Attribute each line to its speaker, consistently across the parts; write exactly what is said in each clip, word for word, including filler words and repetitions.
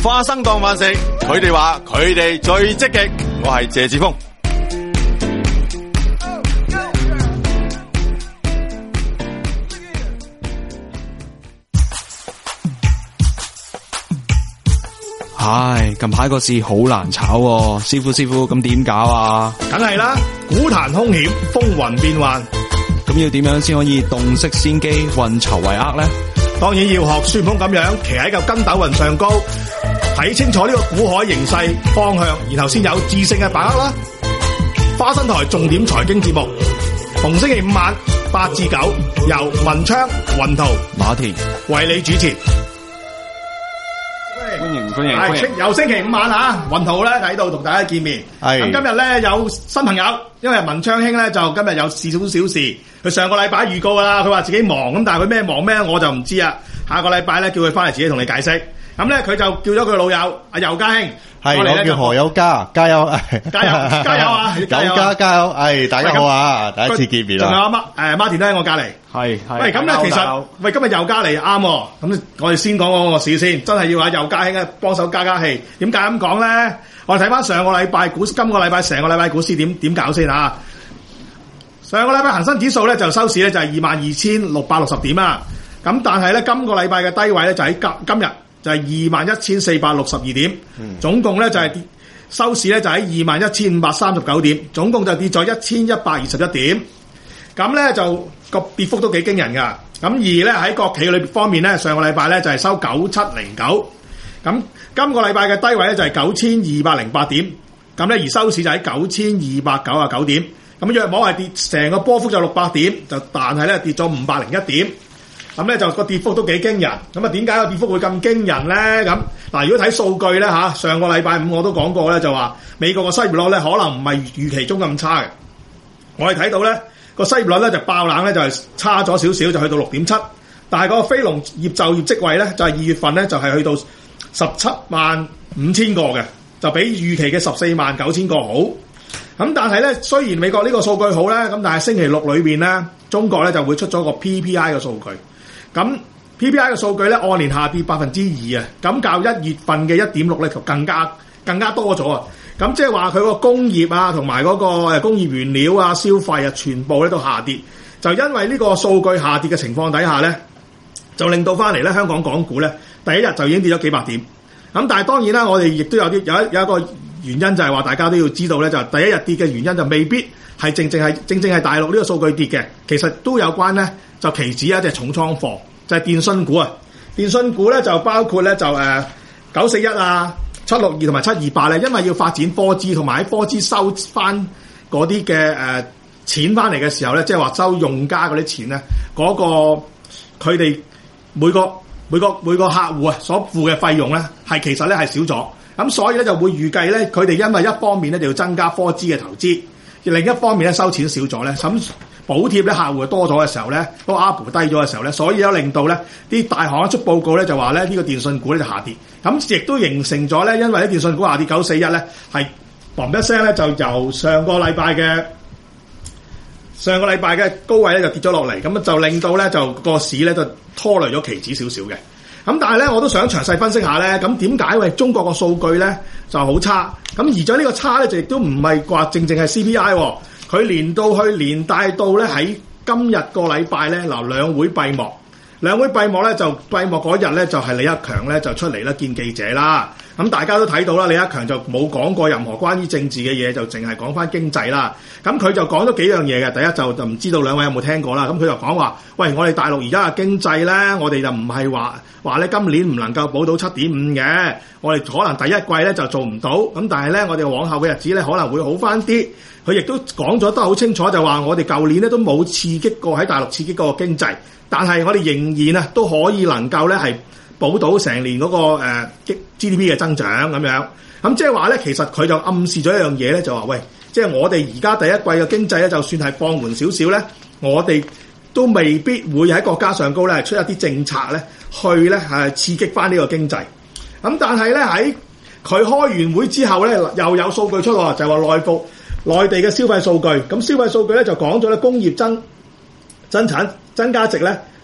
Speaker 1: 花生當飯食，佢哋話佢哋最積極。我係謝志峰。
Speaker 2: 唉，近排個市好難炒喎，師傅師傅咁點搞啊？
Speaker 3: 梗係啦，股壇兇險，風雲變幻，
Speaker 2: 咁要點樣先可以洞悉先機，運籌帷幄呢？
Speaker 3: 當然要學孫悟空咁樣，騎喺嚿筋斗雲上高，睇清楚呢個股海形勢方向，然後先有智勝嘅把握啦。花生台重點財經節目，逢星期五晚八至九，由文昌、雲圖、
Speaker 2: 馬田
Speaker 3: 為你主持。
Speaker 2: 歡迎歡迎歡迎！
Speaker 3: 又星期五晚啊，雲圖咧喺度同大家見面。咁今日咧有新朋友，因為文昌兄咧就今日有事少少事，佢上個禮拜預告噶啦，佢話自己忙咁，但係佢咩忙咩我就唔知啊。下個禮拜咧叫佢翻嚟自己同你解釋。咁咧佢就叫咗佢老友阿尤家兄，
Speaker 4: 係我叫何友嘉，加油，
Speaker 3: 加油加油啊！
Speaker 4: 友嘉加油，係大家好啊，第一次見面啦。
Speaker 3: 仲有阿媽誒馬田都喺我隔離。
Speaker 2: 係係。
Speaker 3: 喂，咁咧其實喂今日尤嘉嚟啱喎，咁我哋先講講個市先，真係要話尤家兄咧幫手加加氣。點解咁講咧？我哋睇翻上個禮拜股，今個禮拜成個禮拜股市點點搞先啊？上個禮拜恒生指數咧就收市咧就係二萬二千六百六十點啊。咁但係咧今個禮拜嘅低位咧就喺今今日就係二萬一千四百六十二點，嗯、總共咧就係收市咧就喺二萬一千五百三十九點，總共就跌咗一千一百二十一點。咁咧就個跌幅都幾驚人㗎。咁而咧喺國企裏方面咧，上個禮拜咧就係收九七零九，咁今個禮拜嘅低位咧就係九千二百零八點，咁咧而收市就喺九千二百九十九點。咁約莫係跌成個波幅就六百點，就但係咧跌咗五百零一點。咁咧就個跌幅都幾驚人，咁啊點解個跌幅會咁驚人咧？咁嗱，如果睇數據咧嚇，上個禮拜五我都講過咧，就話美國個失業率咧可能唔係預期中咁差嘅。我哋睇到咧個失業率咧就爆冷咧就係差咗少少，就去到六點七，但係個非農業就業職位咧就係二月份咧就係去到十七萬五千個嘅，就比預期嘅十四萬九千個好。咁但係咧，雖然美國呢個數據好咧，咁但係星期六裏邊咧，中國咧就會出咗個 P P I 嘅數據。咁 P P I 嘅數據咧按年下跌百分之二啊，咁較一月份嘅一點六咧就更加更加多咗啊！咁即係話佢個工業啊同埋嗰個誒工業原料啊消費啊全部咧都下跌，就因為呢個數據下跌嘅情況底下咧，就令到翻嚟咧香港港股咧第一日就已經跌咗幾百點。咁但係當然啦，我哋亦都有啲有一有一個原因就係話大家都要知道咧，就係第一日跌嘅原因就未必係正正係正正係大陸呢個數據跌嘅，其實都有關咧。就期指一隻重倉貨，就係、是、電訊股啊！電訊股咧就包括咧就誒九四一啊、七六二同埋七二八咧，因為要發展科技同埋喺科技收翻嗰啲嘅誒錢翻嚟嘅時候咧，即係話收用家嗰啲錢咧，嗰、那個佢哋每個每個每個客戶啊所付嘅費用咧，係其實咧係少咗，咁所以咧就會預計咧佢哋因為一方面咧就要增加科技嘅投資，而另一方面咧收錢少咗咧，咁。補貼咧客戶多咗嘅時候咧，個 A P P 低咗嘅時候咧，所以咧令到咧啲大行一出報告咧就話咧呢個電訊股咧就下跌，咁亦都形成咗咧，因為啲電訊股下跌九四一咧係嘣一聲咧就由上個禮拜嘅上個禮拜嘅高位咧就跌咗落嚟，咁就令到咧就個市咧就拖累咗期指少少嘅。咁但係咧我都想詳細分析下咧，咁點解因為中國個數據咧就好差，咁而咗呢個差咧就亦都唔係話正正係 C P I 喎。佢連到去連帶到咧喺今日個禮拜咧，嗱兩會閉幕，兩會閉幕咧就閉幕嗰日咧就係李克強咧就出嚟啦見記者啦。咁大家都睇到啦，李克強就冇講過任何關於政治嘅嘢，就淨係講翻經濟啦。咁佢就講咗幾樣嘢嘅，第一就就唔知道兩位有冇聽過啦。咁佢就講話，喂，我哋大陸而家嘅經濟咧，我哋就唔係話話咧今年唔能夠保到七點五嘅，我哋可能第一季咧就做唔到，咁但係咧我哋往後嘅日子咧可能會好翻啲。佢亦都講咗得好清楚，就話我哋舊年咧都冇刺激過喺大陸刺激過個經濟，但係我哋仍然啊都可以能夠咧係保到成年嗰、那個、呃、G D P 嘅增長咁樣。咁即係話咧，其實佢就暗示咗一樣嘢咧，就話喂，即係我哋而家第一季嘅經濟咧，就算係放緩少少咧，我哋都未必會喺國家上高咧出一啲政策咧去咧係刺激翻呢個經濟。咁但係咧喺佢開完會之後咧，又有數據出喎，就係話內部。內地嘅消費數據，咁消費數據咧就講咗咧，工業增增產增加值咧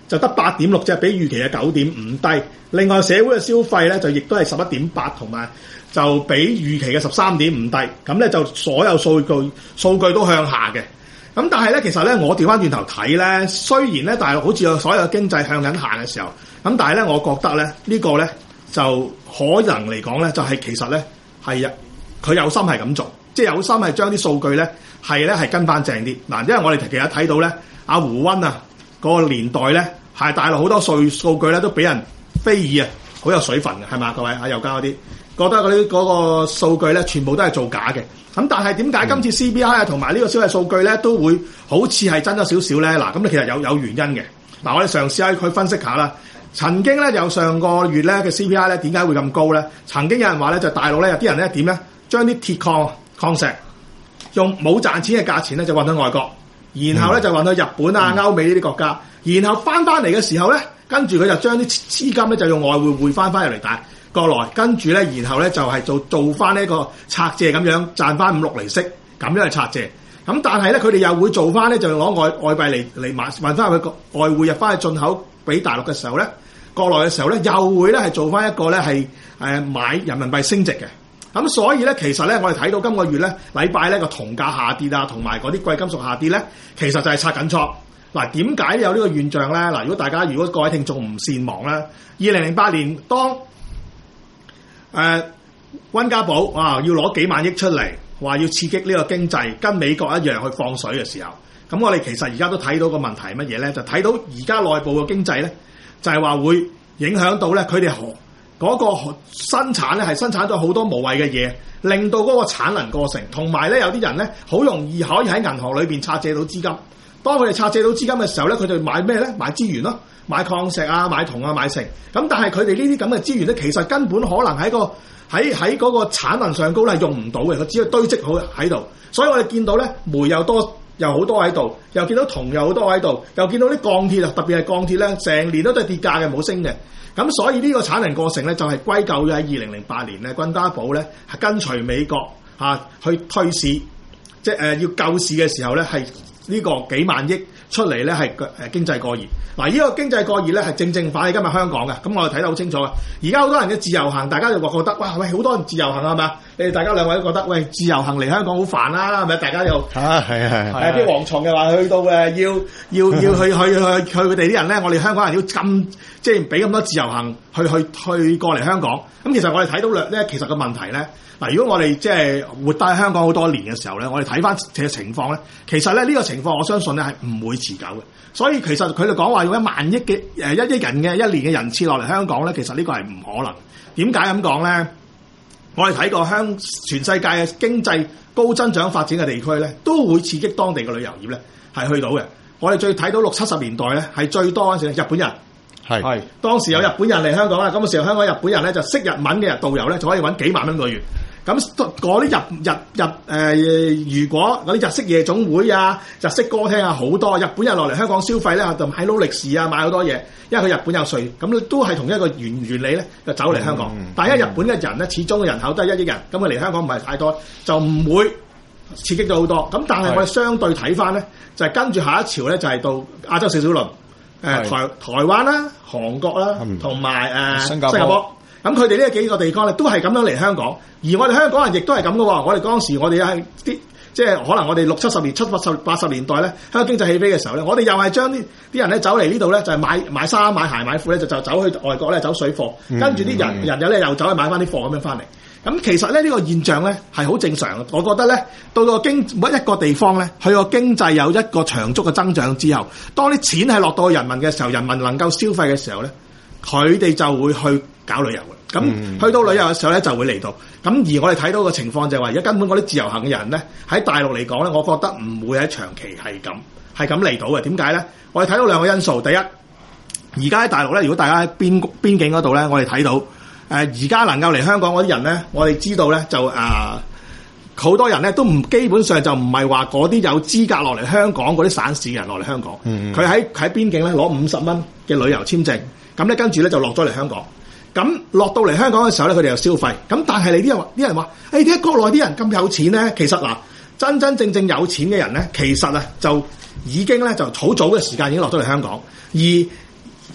Speaker 3: 就得八點六啫，比預期嘅九點五低。另外社會嘅消費咧就亦都係十一點八，同埋就比預期嘅十三點五低。咁咧就所有數據數據都向下嘅。咁但係咧，其實咧我調翻轉頭睇咧，雖然咧大陸好似有所有經濟向緊下嘅時候，咁但係咧，我覺得咧呢、呢個咧就可能嚟講咧，就係、是、其實咧係啊，佢有心係咁做，即係有心係將啲數據咧係咧係跟翻正啲嗱。因為我哋其實睇到咧，阿胡溫啊嗰、那個年代咧係大陸好多數數據咧都俾人非議啊，好有水分嘅係嘛？各位阿右家嗰啲覺得嗰啲嗰個數據咧全部都係造假嘅。咁但係點解今次 C P I 啊同埋呢個消費數據咧都會好似係增咗少少咧？嗱，咁其實有有原因嘅。嗱，我哋嘗試下去分析下啦。曾經咧有上個月咧嘅 C P I 咧點解會咁高咧？曾經有人話咧就大陸咧有啲人咧點咧將啲鐵礦礦石用冇賺錢嘅價錢咧就運去外國，然後咧就運去日本啊、歐美呢啲國家，然後翻翻嚟嘅時候咧，跟住佢就將啲資金咧就用外匯匯翻翻入嚟大國內，跟住咧然後咧就係做做翻呢個拆借咁樣賺翻五六厘息，咁樣去拆借。咁但係咧佢哋又會做翻咧就攞外外幣嚟嚟買運翻入去外匯入翻去進口俾大陸嘅時候咧，國內嘅時候咧又會咧係做翻一個咧係誒買人民幣升值嘅。咁所以咧其實咧我哋睇到今個月咧禮拜咧個銅價下跌啊，同埋嗰啲貴金屬下跌咧，其實就係拆緊倉。嗱，點解有呢個現象咧？嗱，如果大家如果各位聽眾唔善忘啦，二零零八年當誒溫家寶啊要攞幾萬億出嚟，話要刺激呢個經濟，跟美國一樣去放水嘅時候，咁我哋其實而家都睇到個問題係乜嘢咧？就睇到而家內部嘅經濟咧，就係話會影響到咧佢哋嗰個生產咧係生產咗好多無謂嘅嘢，令到嗰個產能過剩，同埋咧有啲人咧好容易可以喺銀行裏邊拆借到資金。當佢哋拆借到資金嘅時候咧，佢哋買咩咧？買資源咯，買礦石啊，買銅啊，買成。咁但係佢哋呢啲咁嘅資源咧，其實根本可能喺個喺喺嗰個產能上高咧係用唔到嘅，佢只係堆積好喺度。所以我哋見到咧煤又多又好多喺度，又見到銅又好多喺度，又見到啲鋼鐵啊，特別係鋼鐵咧，成年都都係跌價嘅，冇升嘅。咁所以呢個產能過剩咧，就係歸咎於喺二零零八年咧，溫家寶咧係跟隨美國嚇、啊、去退市，即係誒、呃、要救市嘅時候咧係。呢個幾萬億出嚟咧係誒經濟過熱，嗱呢個經濟過熱咧係正正反映今日香港嘅，咁我哋睇得好清楚嘅。而家好多人嘅自由行，大家就話覺得哇喂，好多人自由行係咪？你哋大家兩位都覺得喂自由行嚟香港好煩啦，係咪？大家又
Speaker 4: 啊係啊係
Speaker 3: 係啲蝗蟲嘅話去到誒要要要去去去去佢哋啲人咧，我哋香港人要咁即係俾咁多自由行去去去過嚟香港。咁其實我哋睇到咧咧，其實個問題咧。嗱，如果我哋即係活喺香港好多年嘅時候咧，我哋睇翻嘅情況咧，其實咧呢個情況我相信咧係唔會持久嘅。所以其實佢哋講話用一萬億嘅誒一億人嘅一年嘅人次落嚟香港咧，其實呢個係唔可能。點解咁講咧？我哋睇過香全世界嘅經濟高增長發展嘅地區咧，都會刺激當地嘅旅遊業咧係去到嘅。我哋最睇到六七十年代咧係最多嗰陣時日本人。係係當時有日本人嚟香港啦，咁嘅時候香港日本人咧就識日文嘅導遊咧就可以揾幾萬蚊個月。咁嗰啲日日日誒、呃，如果嗰啲日式夜總會啊、日式歌廳啊，好多日本人落嚟香港消費咧，就買勞力士啊，買好多嘢，因為佢日本有稅，咁都係同一個原原理咧，就走嚟香港。嗯、但係因為日本嘅人咧，始終嘅人口都係一億人，咁佢嚟香港唔係太多，就唔會刺激到好多。咁但係我哋相對睇翻咧，就係、是、跟住下一潮咧，就係、是、到亞洲四小龍，誒、呃、台台灣啦、韓國啦，同埋誒新加坡。咁佢哋呢幾個地方咧，都係咁樣嚟香港，而我哋香港人亦都係咁嘅喎。我哋當時我哋係啲即係可能我哋六七十年、七八十八十年代咧，香港經濟起飛嘅時候咧，我哋又係將啲啲人咧走嚟呢度咧，就係買買衫、買鞋、買褲咧，就就走去外國咧走水貨，跟住啲人人有咧又走去買翻啲貨咁樣翻嚟。咁其實咧呢個現象咧係好正常嘅。我覺得咧到個經每一個地方咧，佢個經濟有一個長足嘅增長之後，當啲錢係落到人民嘅時候，人民能夠消費嘅時候咧，佢哋就會去搞旅遊嘅。咁、嗯、去到旅遊嘅時候咧，就會嚟到。咁而我哋睇到嘅情況就係話，而家根本嗰啲自由行嘅人咧，喺大陸嚟講咧，我覺得唔會喺長期係咁係咁嚟到嘅。點解咧？我哋睇到兩個因素。第一，而家喺大陸咧，如果大家喺邊邊境嗰度咧，我哋睇到誒而家能夠嚟香港嗰啲人咧，我哋知道咧就誒好、呃、多人咧都唔基本上就唔係話嗰啲有資格落嚟香港嗰啲省市嘅人落嚟香港。佢喺喺邊境咧攞五十蚊嘅旅遊簽證，咁咧跟住咧就落咗嚟香港。咁落到嚟香港嘅時候咧，佢哋又消費。咁但係你啲人話，啲人話，誒點解國內啲人咁有錢咧？其實嗱，真真正正有錢嘅人咧，其實啊就已經咧就好早嘅時間已經落咗嚟香港。而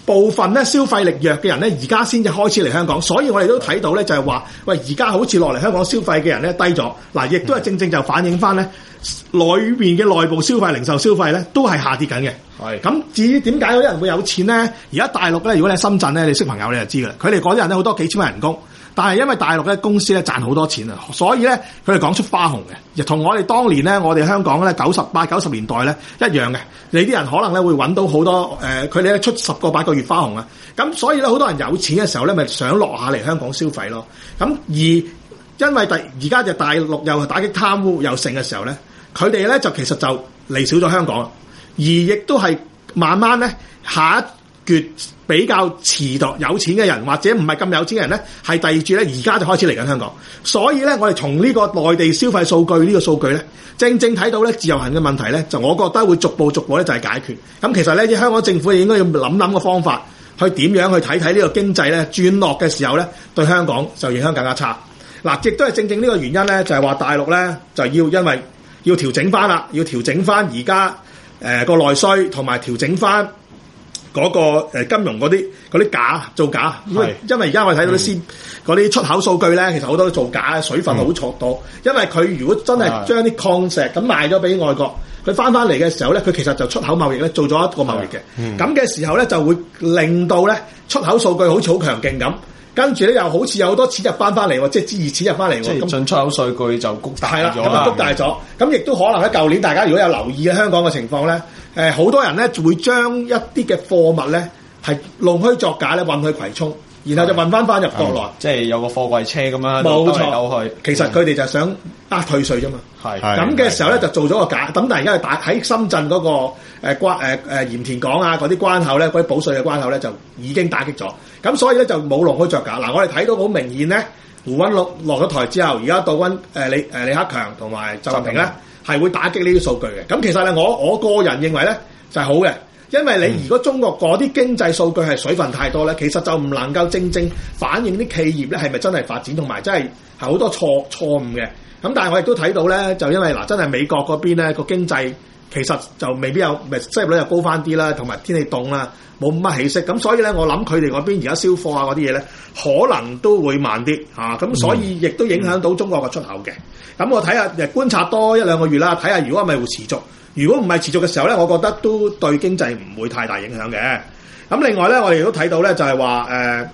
Speaker 3: 部分咧消費力弱嘅人咧，而家先至開始嚟香港，所以我哋都睇到咧就係話，喂，而家好似落嚟香港消費嘅人咧低咗，嗱，亦都係正正就反映翻咧裏邊嘅內部消費、零售消費咧都係下跌緊嘅。係咁，至於點解有啲人會有錢咧？而家大陸咧，如果你喺深圳咧，你識朋友你就知㗎啦，佢哋嗰啲人咧好多幾千蚊人工。但係因為大陸嘅公司咧賺好多錢啊，所以咧佢哋講出花紅嘅，亦同我哋當年咧，我哋香港咧九十八九十年代咧一樣嘅。你啲人可能咧會揾到好多誒，佢哋咧出十個八個月花紅啊。咁所以咧好多人有錢嘅時候咧，咪想落下嚟香港消費咯。咁而因為第而家就大陸又打擊貪污又盛嘅時候咧，佢哋咧就其實就嚟少咗香港，而亦都係慢慢咧下一橛比較遲度有錢嘅人或者唔係咁有錢嘅人咧，係第二住咧，而家就開始嚟緊香港。所以咧，我哋從呢個內地消費數據呢個數據咧，正正睇到咧自由行嘅問題咧，就我覺得會逐步逐步咧就係解決。咁其實咧，啲香港政府應該要諗諗個方法，去點樣去睇睇呢個經濟咧轉落嘅時候咧，對香港就影響更加差。嗱，亦都係正正呢個原因咧，就係話大陸咧就要因為要調整翻啦，要調整翻而家誒個內需同埋調整翻。嗰、那個金融嗰啲嗰啲假造假，因為因為而家我哋睇到啲先嗰啲出口數據咧，其實好多都造假，水分好錯多。因為佢如果真係將啲礦石咁賣咗俾外國，佢翻翻嚟嘅時候咧，佢其實就出口貿易咧做咗一個貿易嘅。咁嘅、嗯、時候咧就會令到咧出口數據好似好強勁咁，跟住咧又好似有好多錢入翻翻嚟喎，即係資熱錢入翻嚟喎。即係進出口數據就谷大咗啦。咁啊谷大咗，咁亦都可能咧，舊年大家如果有留意咧香港嘅情況咧。誒好、呃、多人咧會將一啲嘅貨物咧係弄虛作假咧運去葵涌，然後就運翻翻入國內，即係有個貨櫃車咁樣兜嚟兜去。其實佢哋就想呃退稅啫嘛。係咁嘅時候咧就做咗個假，咁但係而家打喺深圳嗰、那個誒、呃、關誒誒、呃、鹽田港啊嗰啲關口咧，嗰啲補稅嘅關口咧就已經打擊咗。咁所以咧就冇弄虛作假。嗱，我哋睇到好明顯咧，胡溫落落咗台之後，而家杜溫誒李誒李克強同埋習近平咧。係會打擊呢啲數據嘅，咁其實咧，我我個人認為咧就係、是、好嘅，因為你如果中國嗰啲經濟數據係水分太多咧，其實就唔能夠正正反映啲企業咧係咪真係發展，同埋真係係好多錯錯誤嘅。咁但係我亦都睇到咧，就因為嗱真係美國嗰邊咧個經濟其實就未必有，咪失業率又高翻啲啦，同埋天氣凍啦，冇乜起色，咁所以咧我諗佢哋嗰邊而家銷貨啊嗰啲嘢咧，可能都會慢啲嚇，咁、啊、所以亦都影響到中國嘅出口嘅。咁我睇下誒觀察多一兩個月啦，睇下如果係咪會持續。如果唔係持續嘅時候咧，我覺得都對經濟唔會太大影響嘅。咁另外咧，我哋都睇到咧，就係話誒，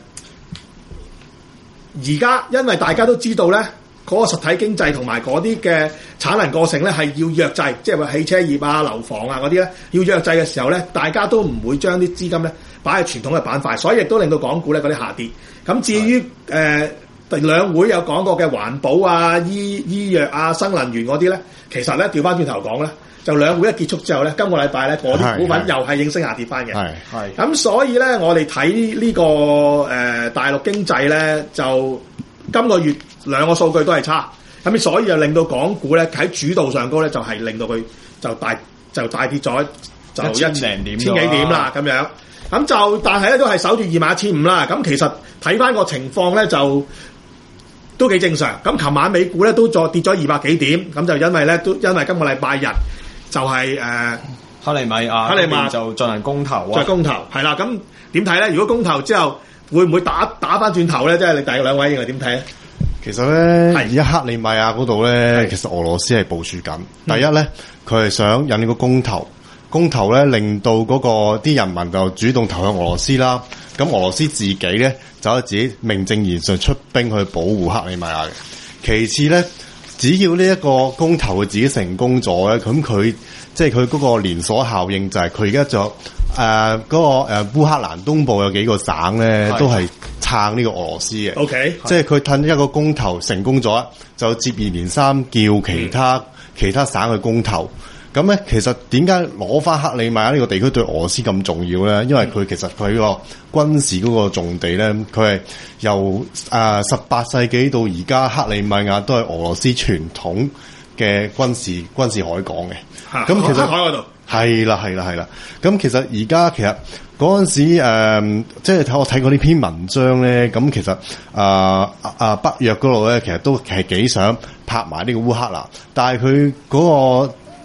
Speaker 3: 而家因為大家都知道咧，嗰個實體經濟同埋嗰啲嘅產能過剩咧係要弱制，即係話汽車業啊、樓房啊嗰啲咧要弱制嘅時候咧，大家都唔會將啲資金咧擺喺傳統嘅板塊，所以亦都令到港股咧嗰啲下跌。咁至於誒，兩會有講過嘅環保啊、醫醫藥啊、新能源嗰啲咧，其實咧調翻轉頭講咧，就兩會一結束之後咧，今個禮拜咧嗰啲股份又係應聲下跌翻嘅。係係。咁所以咧，我哋睇呢個誒、呃、大陸經濟咧，就今個月兩個數據都係差，咁所以就令到港股咧喺主導上高咧，就係、是、令到佢就大就大跌咗，就一千零點、千幾點啦咁樣。咁就但係咧都係守住二萬一千五啦。咁其實睇翻個情況咧就都幾正常。咁琴晚美股咧都再跌咗二百幾點，咁就因為咧都因為今個禮拜日就係、是、誒、呃、克里米亞克里米亞就進行公投啊，就公投係啦。咁點睇咧？如果公投之後會唔會打打翻轉頭咧？即係你第兩位認為點睇咧？
Speaker 4: 其實咧，而家克里米亞嗰度咧，其實俄羅斯係部署緊。第一咧，佢係想引呢個公投。公投咧令到嗰個啲人民就主動投向俄羅斯啦，咁俄羅斯自己咧就可以自己名正言順出兵去保護克里米亞嘅。其次咧，只要呢一個公投佢自己成功咗咧，咁佢即係佢嗰個連鎖效應就係佢而家就誒嗰個誒烏克蘭東部有幾個省咧都係撐呢個俄羅斯嘅。OK，即係佢褪一個公投成功咗，就接二連三叫其他、嗯、其他省去公投。咁咧，其實點解攞翻克里米亞呢個地區對俄羅斯咁重要咧？因為佢其實佢個軍事嗰個重地咧，佢係由誒十八世紀到而家，克里米亞都係俄羅斯傳統嘅軍事軍事海港嘅。咁其實海嗰度係啦，係啦，係啦。咁其實而家其實嗰陣時誒，即係睇我睇過呢篇文章咧，咁其實啊啊北約嗰度咧，其實都係幾想拍埋呢個烏克蘭，但係佢嗰個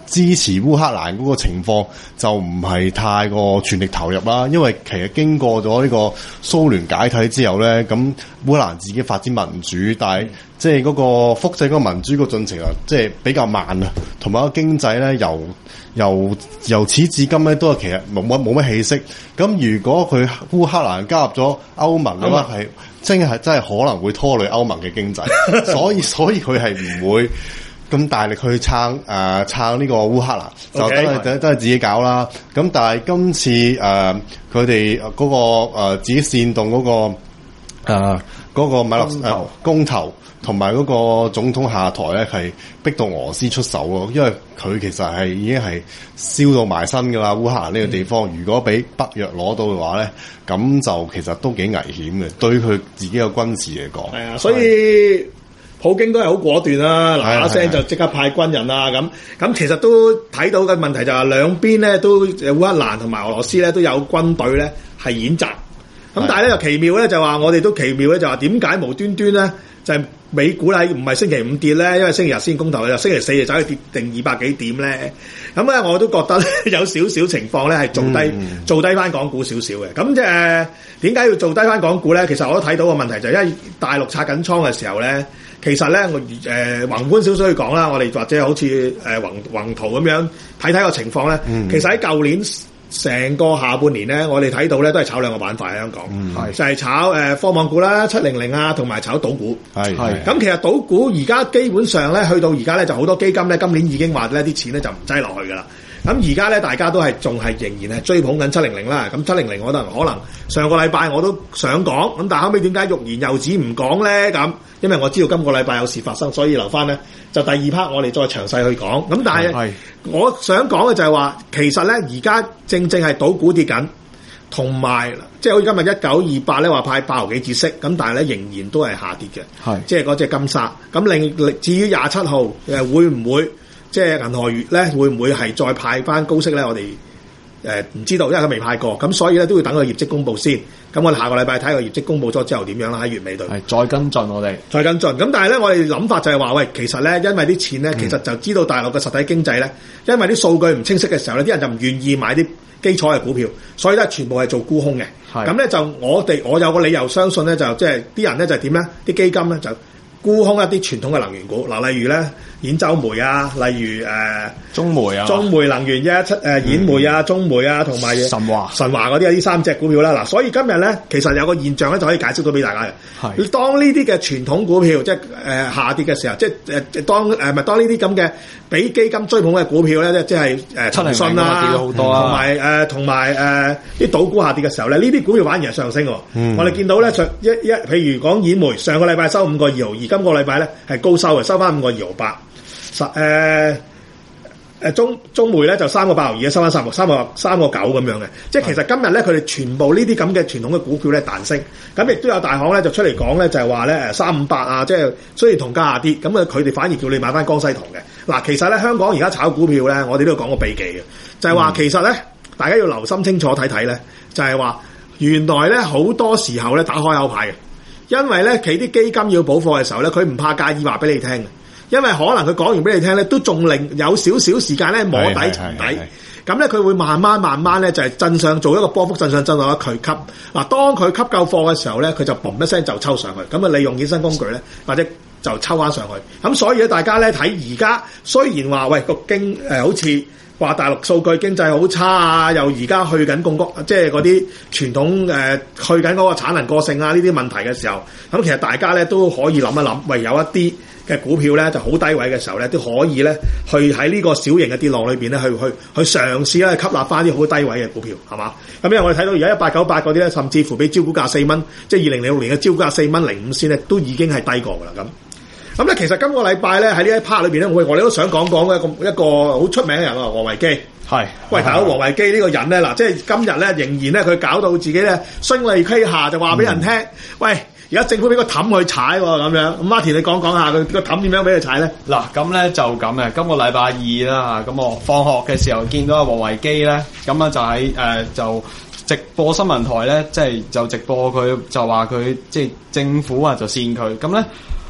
Speaker 4: 支持烏克蘭嗰個情況就唔係太過全力投入啦，因為其實經過咗呢個蘇聯解體之後咧，咁烏克蘭自己發展民主，但係即係嗰個複製嗰個民主個進程啊，即係比較慢啊，同埋個經濟咧由由由始至今咧都係其實冇乜冇乜起色。咁如果佢烏克蘭加入咗歐盟嘅話，係真係真係可能會拖累歐盟嘅經濟，所以所以佢係唔會咁大力去撐誒撐呢個烏克蘭，就都係都都係自己搞啦。咁但係今次誒佢哋嗰個誒、呃、自己煽動嗰、嗰個誒嗰、呃嗰個米勒誒公投同埋嗰個總統下台咧，係逼到俄羅斯出手咯。因為佢其實係已經係燒到埋身㗎啦，烏克蘭呢個地方。嗯、如果俾北約攞到嘅話咧，咁就其實都幾危險嘅，對佢自己嘅軍事嚟講。係啊，
Speaker 3: 所以。普京都係好果斷啦，嗱嗱聲就即刻派軍人啦，咁咁其實都睇到嘅問題就係兩邊咧都烏克蘭同埋俄羅斯咧都有軍隊咧係演習，咁但係咧又奇妙咧就話我哋都奇妙咧就話點解無端端咧就係美股咧唔係星期五跌咧，因為星期日先公投，就星期四就走去跌定二百幾點咧，咁咧我都覺得有少少情況咧係做低、嗯、做低翻港股少少嘅，咁即係點解要做低翻港股咧？其實我都睇到個問題就係因為大陸拆緊倉嘅時候咧。其實咧，我誒、呃、宏觀少少去講啦，我哋或者好似誒、呃、宏宏圖咁樣睇睇個情況咧。嗯、其實喺舊年成個下半年咧，我哋睇到咧都係炒兩個板塊喺香港，嗯、就係炒誒、呃、科網股啦、七零零啊，同埋炒賭股。係係。咁其實賭股而家基本上咧，去到而家咧就好多基金咧，今年已經話咧啲錢咧就唔擠落去㗎啦。咁而家咧，大家都係仲係仍然係追捧緊七零零啦。咁七零零我覺得可能上個禮拜我都想講，咁但係後尾點解欲言又止唔講咧？咁因為我知道今個禮拜有事發生，所以留翻咧就第二 part 我哋再詳細去講。咁但係我想講嘅就係話，其實咧而家正正係賭股跌緊，同埋即係好似今日一九二八咧話派八毫幾折息，咁但係咧仍然都係下跌嘅，係即係嗰隻金沙。咁另至於廿七號誒會唔會？即係銀河月咧，會唔會係再派翻高息咧？我哋誒唔知道，因為佢未派過，咁所以咧都要等佢業績公佈先。咁我哋下個禮拜睇個業績公佈咗之後點樣啦？喺月尾度係
Speaker 2: 再跟進我哋，
Speaker 3: 再跟進。咁但係咧，我哋諗法就係話，喂，其實咧，因為啲錢咧，其實就知道大陸嘅實體經濟咧，因為啲數據唔清晰嘅時候咧，啲人就唔願意買啲基礎嘅股票，所以咧全部係做沽空嘅。咁咧就我哋我有個理由相信咧，就即係啲人咧就係點咧？啲基金咧就沽空一啲傳統嘅能源股，嗱，例如咧兗州煤啊，例如誒、呃、
Speaker 2: 中煤啊，
Speaker 3: 中煤能源一七誒兗煤啊、中煤啊，同埋
Speaker 2: 神華
Speaker 3: 神華嗰啲啊，呢三隻股票啦。嗱，所以今日咧其實有個現象咧就可以解釋到俾大家嘅。係當呢啲嘅傳統股票即係誒、呃、下跌嘅時候，即係誒、呃、當誒咪、呃、當呢啲咁嘅俾基金追捧嘅股票咧，即係誒騰訊啦，跌咗好多啦，同埋誒同埋誒啲賭股下跌嘅時候咧，呢啲股票反而係上升喎。嗯、我哋見到咧上一一譬如講兗煤，上個禮拜收五個二毫二，今個禮拜咧係高收嘅，收翻五個二毫八。十誒誒中中煤咧就三個八毫二，收翻三個三個三個九咁樣嘅，即係其實今日咧佢哋全部呢啲咁嘅傳統嘅股票咧彈升，咁亦都有大行咧就出嚟講咧就係話咧誒三五八啊，即係雖然同價下跌，咁啊佢哋反而叫你買翻江西銅嘅。嗱，其實咧香港而家炒股票咧，我哋都有講過秘技嘅，就係話其實咧大家要留心清楚睇睇咧，就係話原來咧好多時候咧打開口牌嘅，因為咧佢啲基金要補貨嘅時候咧，佢唔怕介意話俾你聽嘅。因為可能佢講完俾你聽咧，都仲令有少少時間咧摸底沉底，咁咧佢會慢慢慢慢咧就係震上做一個波幅震上震落一佢吸。嗱，當佢吸夠貨嘅時候咧，佢就嘣一聲就抽上去，咁啊利用衍生工具咧，或者就抽翻上去。咁所以咧，大家咧睇而家雖然話喂個經誒好似話大陸數據經濟好差啊，又而家去緊槓桿，即係嗰啲傳統誒、呃、去緊嗰個產能過剩啊呢啲問題嘅時候，咁其實大家咧都可以諗一諗，喂有一啲嘅股票咧就好低位嘅時候咧，都可以咧去喺呢個小型嘅跌浪裏邊咧，去去去嘗試咧吸納翻啲好低位嘅股票，係嘛？咁因為我哋睇到而家一八九八嗰啲咧，甚至乎比招股價四蚊，即係二零零六年嘅招股價四蚊零五仙咧，都已經係低過㗎啦咁。咁咧其實今個禮拜咧喺呢一 part 裏邊咧，我我哋都想講講一個一個好出名嘅人啊，王維基。係，喂，大佬，王維基呢個人咧，嗱，即係今日咧仍然咧佢搞到自己咧聲淚俱下，就話俾人聽，嗯、喂，而家政府俾個氹去踩喎，咁樣。咁 Martin 你講講下佢個氹點樣俾佢踩咧？
Speaker 2: 嗱，咁咧就咁嘅，今個禮拜二啦嚇，咁我放學嘅時候見到阿王維基咧，咁啊就喺誒、呃、就直播新聞台咧，即係就直播佢就話佢即係政府啊就扇佢，咁咧。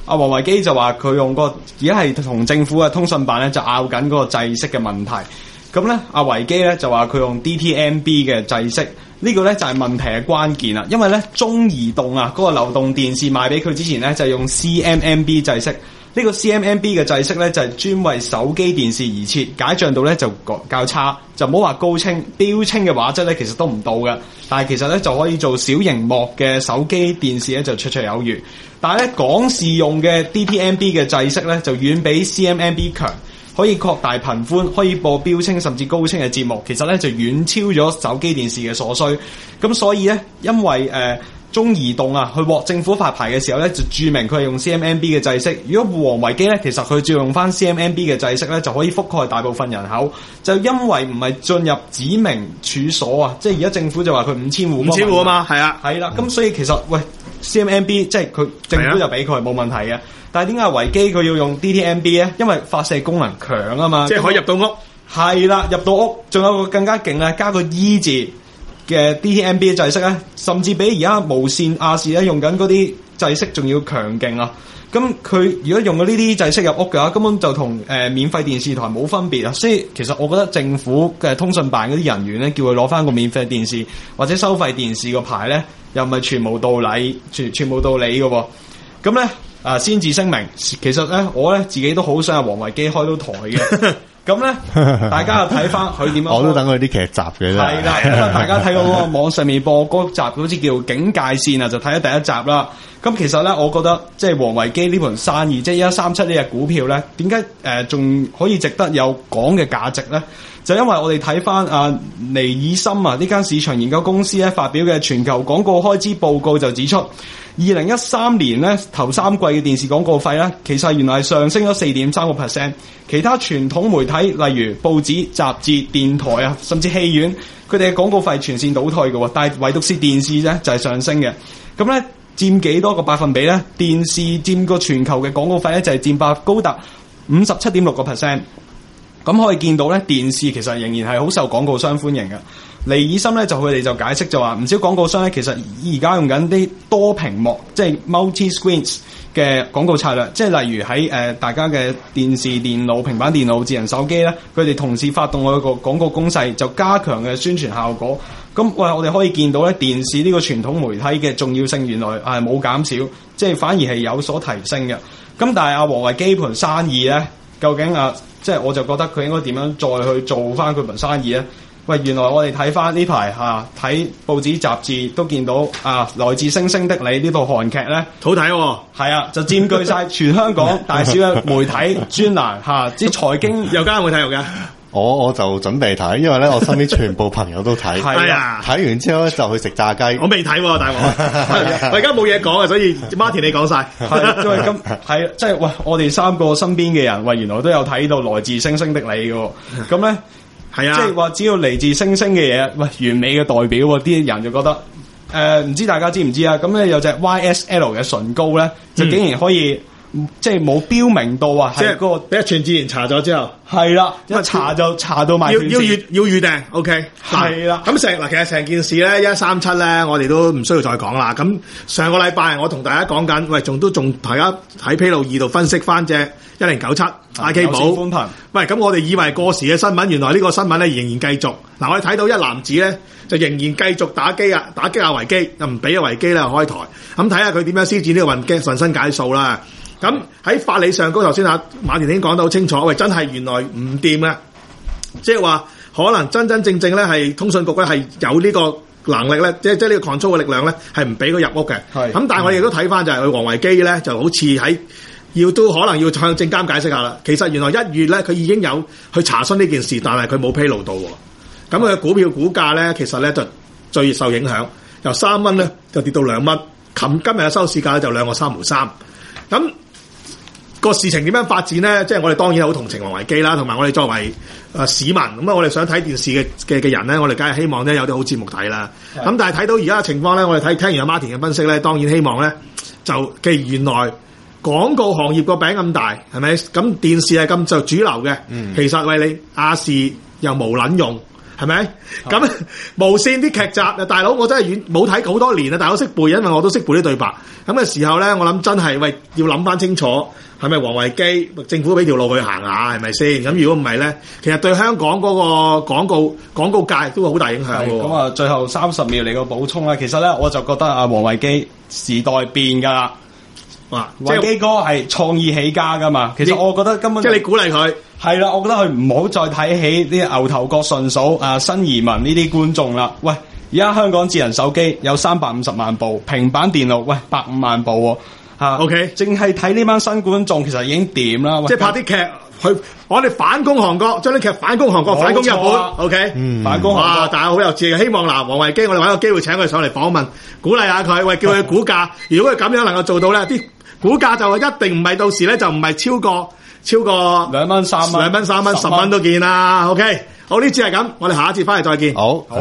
Speaker 2: 阿王維基就話佢用個而家係同政府嘅通訊辦咧就拗緊嗰個制式嘅問題。咁咧，阿維基咧就話佢用 D T M B 嘅制式，呢個咧就係問題嘅關鍵啦。因為咧中移動啊嗰個流動電視賣俾佢之前咧就係用 C M M B 制式。呢個 C M M B 嘅制式咧就係專為手機電視而設，解像度咧就較差，就唔好話高清，標清嘅畫質咧其實都唔到嘅，但係其實咧就可以做小螢幕嘅手機電視咧就綽綽有餘。但係咧港視用嘅 D T M B 嘅制式咧就遠比 C M M B 強，可以擴大頻寬，可以播標清甚至高清嘅節目，其實咧就遠超咗手機電視嘅所需。咁所以咧，因為誒、呃中移動啊，去獲政府發牌嘅時候咧，就註明佢係用 C M M B 嘅制式。如果王維基咧，其實佢照用翻 C M M B 嘅制式咧，就可以覆蓋大部分人口。就因為唔係進入指明處所啊，即係而家政府就話佢五千戶，
Speaker 3: 五千戶啊嘛，係啊，
Speaker 2: 係啦。咁所以其實喂 C M M B 即係佢政府就俾佢冇問題嘅。但係點解維基佢要用 D T M B 咧？因為發射功能強啊嘛，
Speaker 3: 即係可以入到屋。
Speaker 2: 係啦，入到屋，仲有個更加勁咧，加個 E 字嘅 D T M B 嘅制式咧，甚至比而家無線亞視咧用緊嗰啲制式仲要強勁啊！咁佢如果用咗呢啲制式入屋嘅話，根本就同誒、呃、免費電視台冇分別啊！所以其實我覺得政府嘅通訊辦嗰啲人員咧，叫佢攞翻個免費電視或者收費電視個牌咧，又唔係全無道理，全全無道理嘅喎。咁咧啊，先至聲明，其實咧我咧自己都好想阿王維基開到台嘅。咁咧，大家又睇翻佢點樣？
Speaker 4: 我都等佢啲劇集嘅啫。
Speaker 2: 係啦，咁啊，大家睇到嗰個網上面播嗰集，好似叫《警戒線》啊，就睇咗第一集啦。咁其實咧，我覺得即係王維基呢盤生意，即係一三七呢隻股票咧，點解誒仲可以值得有講嘅價值咧？就因為我哋睇翻啊尼爾森啊呢間市場研究公司咧發表嘅全球廣告開支報告就指出，二零一三年咧頭三季嘅電視廣告費咧，其實原來係上升咗四點三個 percent。其他傳統媒體例如報紙、雜誌、電台啊，甚至戲院，佢哋嘅廣告費全線倒退嘅，但係唯獨是電視咧就係上升嘅。咁咧佔幾多個百分比咧？電視佔個全球嘅廣告費咧就係佔百高達五十七點六個 percent。咁可以見到咧，電視其實仍然係好受廣告商歡迎嘅。尼爾森咧就佢哋就解釋就話，唔少廣告商咧其實而家用緊啲多屏幕，即係 multi screens 嘅廣告策略，即係例如喺誒、呃、大家嘅電視、電腦、平板電腦、智能手機咧，佢哋同時發動一個廣告攻勢，就加強嘅宣傳效果。咁喂，我哋可以見到咧，電視呢個傳統媒體嘅重要性原來係冇減少，即係反而係有所提升嘅。咁但係阿王維基盤生意咧，究竟啊，即係我就覺得佢應該點樣再去做翻佢盤生意咧？喂，原來我哋睇翻呢排嚇睇報紙雜誌都見到啊，來自星星的你呢套韓劇咧，
Speaker 3: 好睇喎，
Speaker 2: 係啊，就佔據晒全香港大小嘅媒體專欄嚇，即係財經
Speaker 3: 有間有冇睇有嘅？
Speaker 4: 我我就準備睇，因為咧我身邊全部朋友都睇，
Speaker 3: 係啊，
Speaker 4: 睇完之後咧就去食炸雞。
Speaker 3: 我未睇喎，大王，我而家冇嘢講啊，所以 Martin 你講晒。
Speaker 2: 係，因為咁係即係喂，我哋三個身邊嘅人，喂，原來都有睇到來自星星的你嘅，咁咧。係啊，即係話只要嚟自星星嘅嘢，喂，完美嘅代表喎，啲人就覺得誒，唔、呃、知大家知唔知啊？咁咧有隻 Y S L 嘅唇膏咧，就竟然可以、嗯、即係冇標明到啊，
Speaker 3: 即係
Speaker 2: 嗰個
Speaker 3: 俾阿全智賢查咗之後，
Speaker 2: 係啦，一查就查到埋
Speaker 3: 要要預要預訂 ，OK，
Speaker 2: 係啦。
Speaker 3: 咁成嗱，其實成件事咧一三七咧，我哋都唔需要再講啦。咁上個禮拜我同大家講緊，喂，仲都仲大家喺披露二度分析翻隻一零九七 I K 寶，喂，咁我哋以為過時嘅新聞，原來呢個新聞咧仍然繼續。嗱，我哋睇到一籃子咧就仍然繼續打機啊，打擊阿維基，又唔俾阿維基咧開台。咁睇下佢點樣施展呢個運機渾身解數啦。咁喺法理上高，頭先阿馬田已經講得好清楚，喂，真係原來唔掂嘅，即係話可能真真正正咧係通訊局咧係有呢個能力咧，即係即係呢個 control 嘅力量咧係唔俾佢入屋嘅。係咁，但係我哋亦都睇翻就係佢王維基咧就好似喺要都可能要向證監解釋下啦。其實原來一月咧佢已經有去查詢呢件事，但係佢冇披露到。咁佢嘅股票股價咧其實咧就最受影響，由三蚊咧就跌到兩蚊。琴今日嘅收市價咧就兩個三毫三。咁個事情點樣發展咧？即係我哋當然好同情王維基啦，同埋我哋作為誒市民咁啊，我哋想睇電視嘅嘅嘅人咧，我哋梗係希望咧有啲好節目睇啦。咁但係睇到而家嘅情況咧，我哋睇聽完阿 Martin 嘅分析咧，當然希望咧就既然原來廣告行業個餅咁大，係咪？咁電視係咁就主流嘅。嗯、其實喂你亞視又無撚用， 係咪？咁無線啲劇集，大佬我真係冇睇好多年啦，大佬識背，因為我都識背啲對白。咁嘅時候咧，我諗真係喂要諗翻清楚，係咪王維基政府俾條路去行下，係咪先？咁如果唔係咧，其實對香港嗰個廣告廣告界都會好大影響喎。
Speaker 2: 咁啊，最後三十秒嚟個補充啦。其實咧，我就覺得啊，王維基時代變㗎啦。
Speaker 3: 哇！
Speaker 2: 維基哥係創意起家㗎嘛。其實我覺得根本
Speaker 3: 即係你鼓勵佢。
Speaker 2: 係啦，我覺得佢唔好再睇起啲牛頭角順嫂啊、新移民呢啲觀眾啦。喂，而家香港智能手機有三百五十萬部，平板電腦喂百五萬部喎。嚇
Speaker 3: OK，
Speaker 2: 淨係睇呢班新觀眾其實已經掂啦。
Speaker 3: 即係拍啲劇去，我哋反攻韓國，將啲劇反攻韓國，反攻日本。OK，
Speaker 2: 嗯，反攻韓國。
Speaker 3: 哇！大家好有志氣，希望嗱，王維基，我哋揾個機會請佢上嚟訪問，鼓勵下佢，喂，叫佢估價。如果佢咁樣能夠做到咧，啲股價就一定唔係到時咧，就唔係超過超過
Speaker 2: 兩蚊三蚊，
Speaker 3: 兩蚊三蚊十蚊都見啦。OK，好，呢次係咁，我哋下一次翻嚟再見。
Speaker 4: 好，
Speaker 2: 好。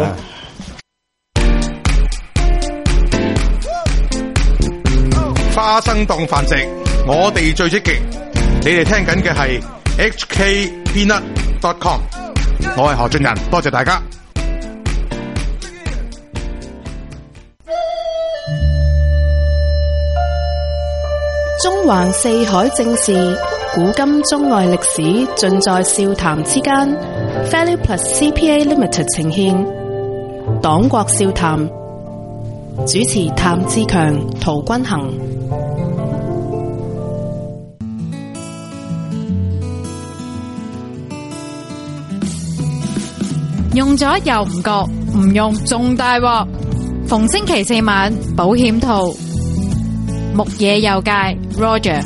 Speaker 1: 花生檔繁殖，我哋最積極。你哋聽緊嘅係 H K Peanut dot com， 我係何俊仁，多謝大家。
Speaker 5: 中環四海正事，古今中外歷史盡在笑談之間。Value Plus C P A Limited 呈獻黨國笑談，主持譚志強、陶君行。
Speaker 6: 用咗又唔覺，唔用仲大鑊。逢星期四晚保險套。牧野右介 Roger，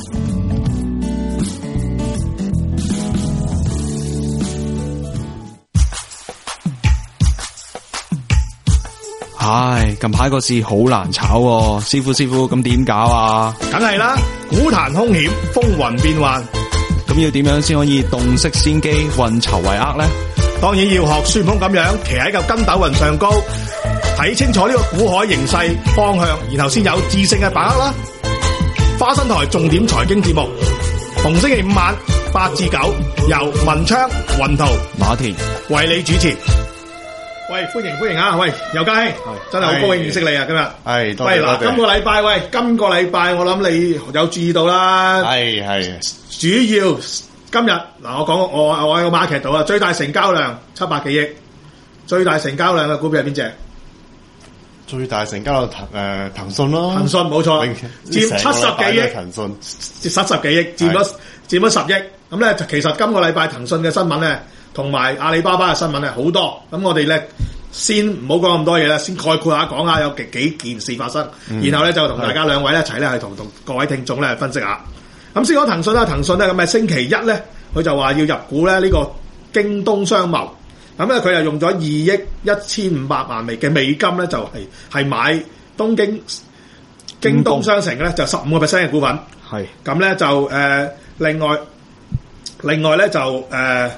Speaker 2: 唉，近排個市好難炒喎，師傅師傅咁點搞啊？
Speaker 3: 梗係啦，股壇兇險，風雲變幻，
Speaker 2: 咁要點樣先可以洞悉先機，運籌帷幄呢？
Speaker 3: 當然要學孫悟空咁樣，騎喺個筋斗雲上高，睇清楚呢個股海形勢方向，然後先有智勝嘅把握啦。花生台重點財經節目，逢星期五晚八至九，由文昌、雲圖、
Speaker 2: 馬田
Speaker 3: 為你主持。喂，歡迎歡迎啊！喂，尤家兄，真係好高興認識你啊！今日
Speaker 4: 係，多謝
Speaker 3: 喂嗱，
Speaker 4: 多謝
Speaker 3: 今個禮拜喂，今個禮拜我諗你有注意到啦。
Speaker 4: 係係，
Speaker 3: 主要今日嗱，我講我我喺個 market 度啊，最大成交量七百幾億，最大成交量嘅股票係邊隻？最大成交騰誒騰訊咯，騰訊冇錯，佔七十幾億，騰訊七十幾億，佔咗佔咗十億。咁咧，其實今個禮拜騰訊嘅新聞咧，同埋阿里巴巴嘅新聞咧好多。咁我哋咧先唔好講咁多嘢啦，先概括下講下有幾幾件事發生，嗯、然後咧就同大家兩位一齊咧係同同各位聽眾咧分析下。咁先講騰訊啦，騰訊咧咁啊星期一咧，佢就話要入股咧呢個京東商貿。咁咧，佢又用咗二億一千五百萬美嘅美金咧，就係、是、係買東京京東商城咧，就十五個 percent 嘅股份。係咁咧就誒、呃，另外另外咧就誒、呃，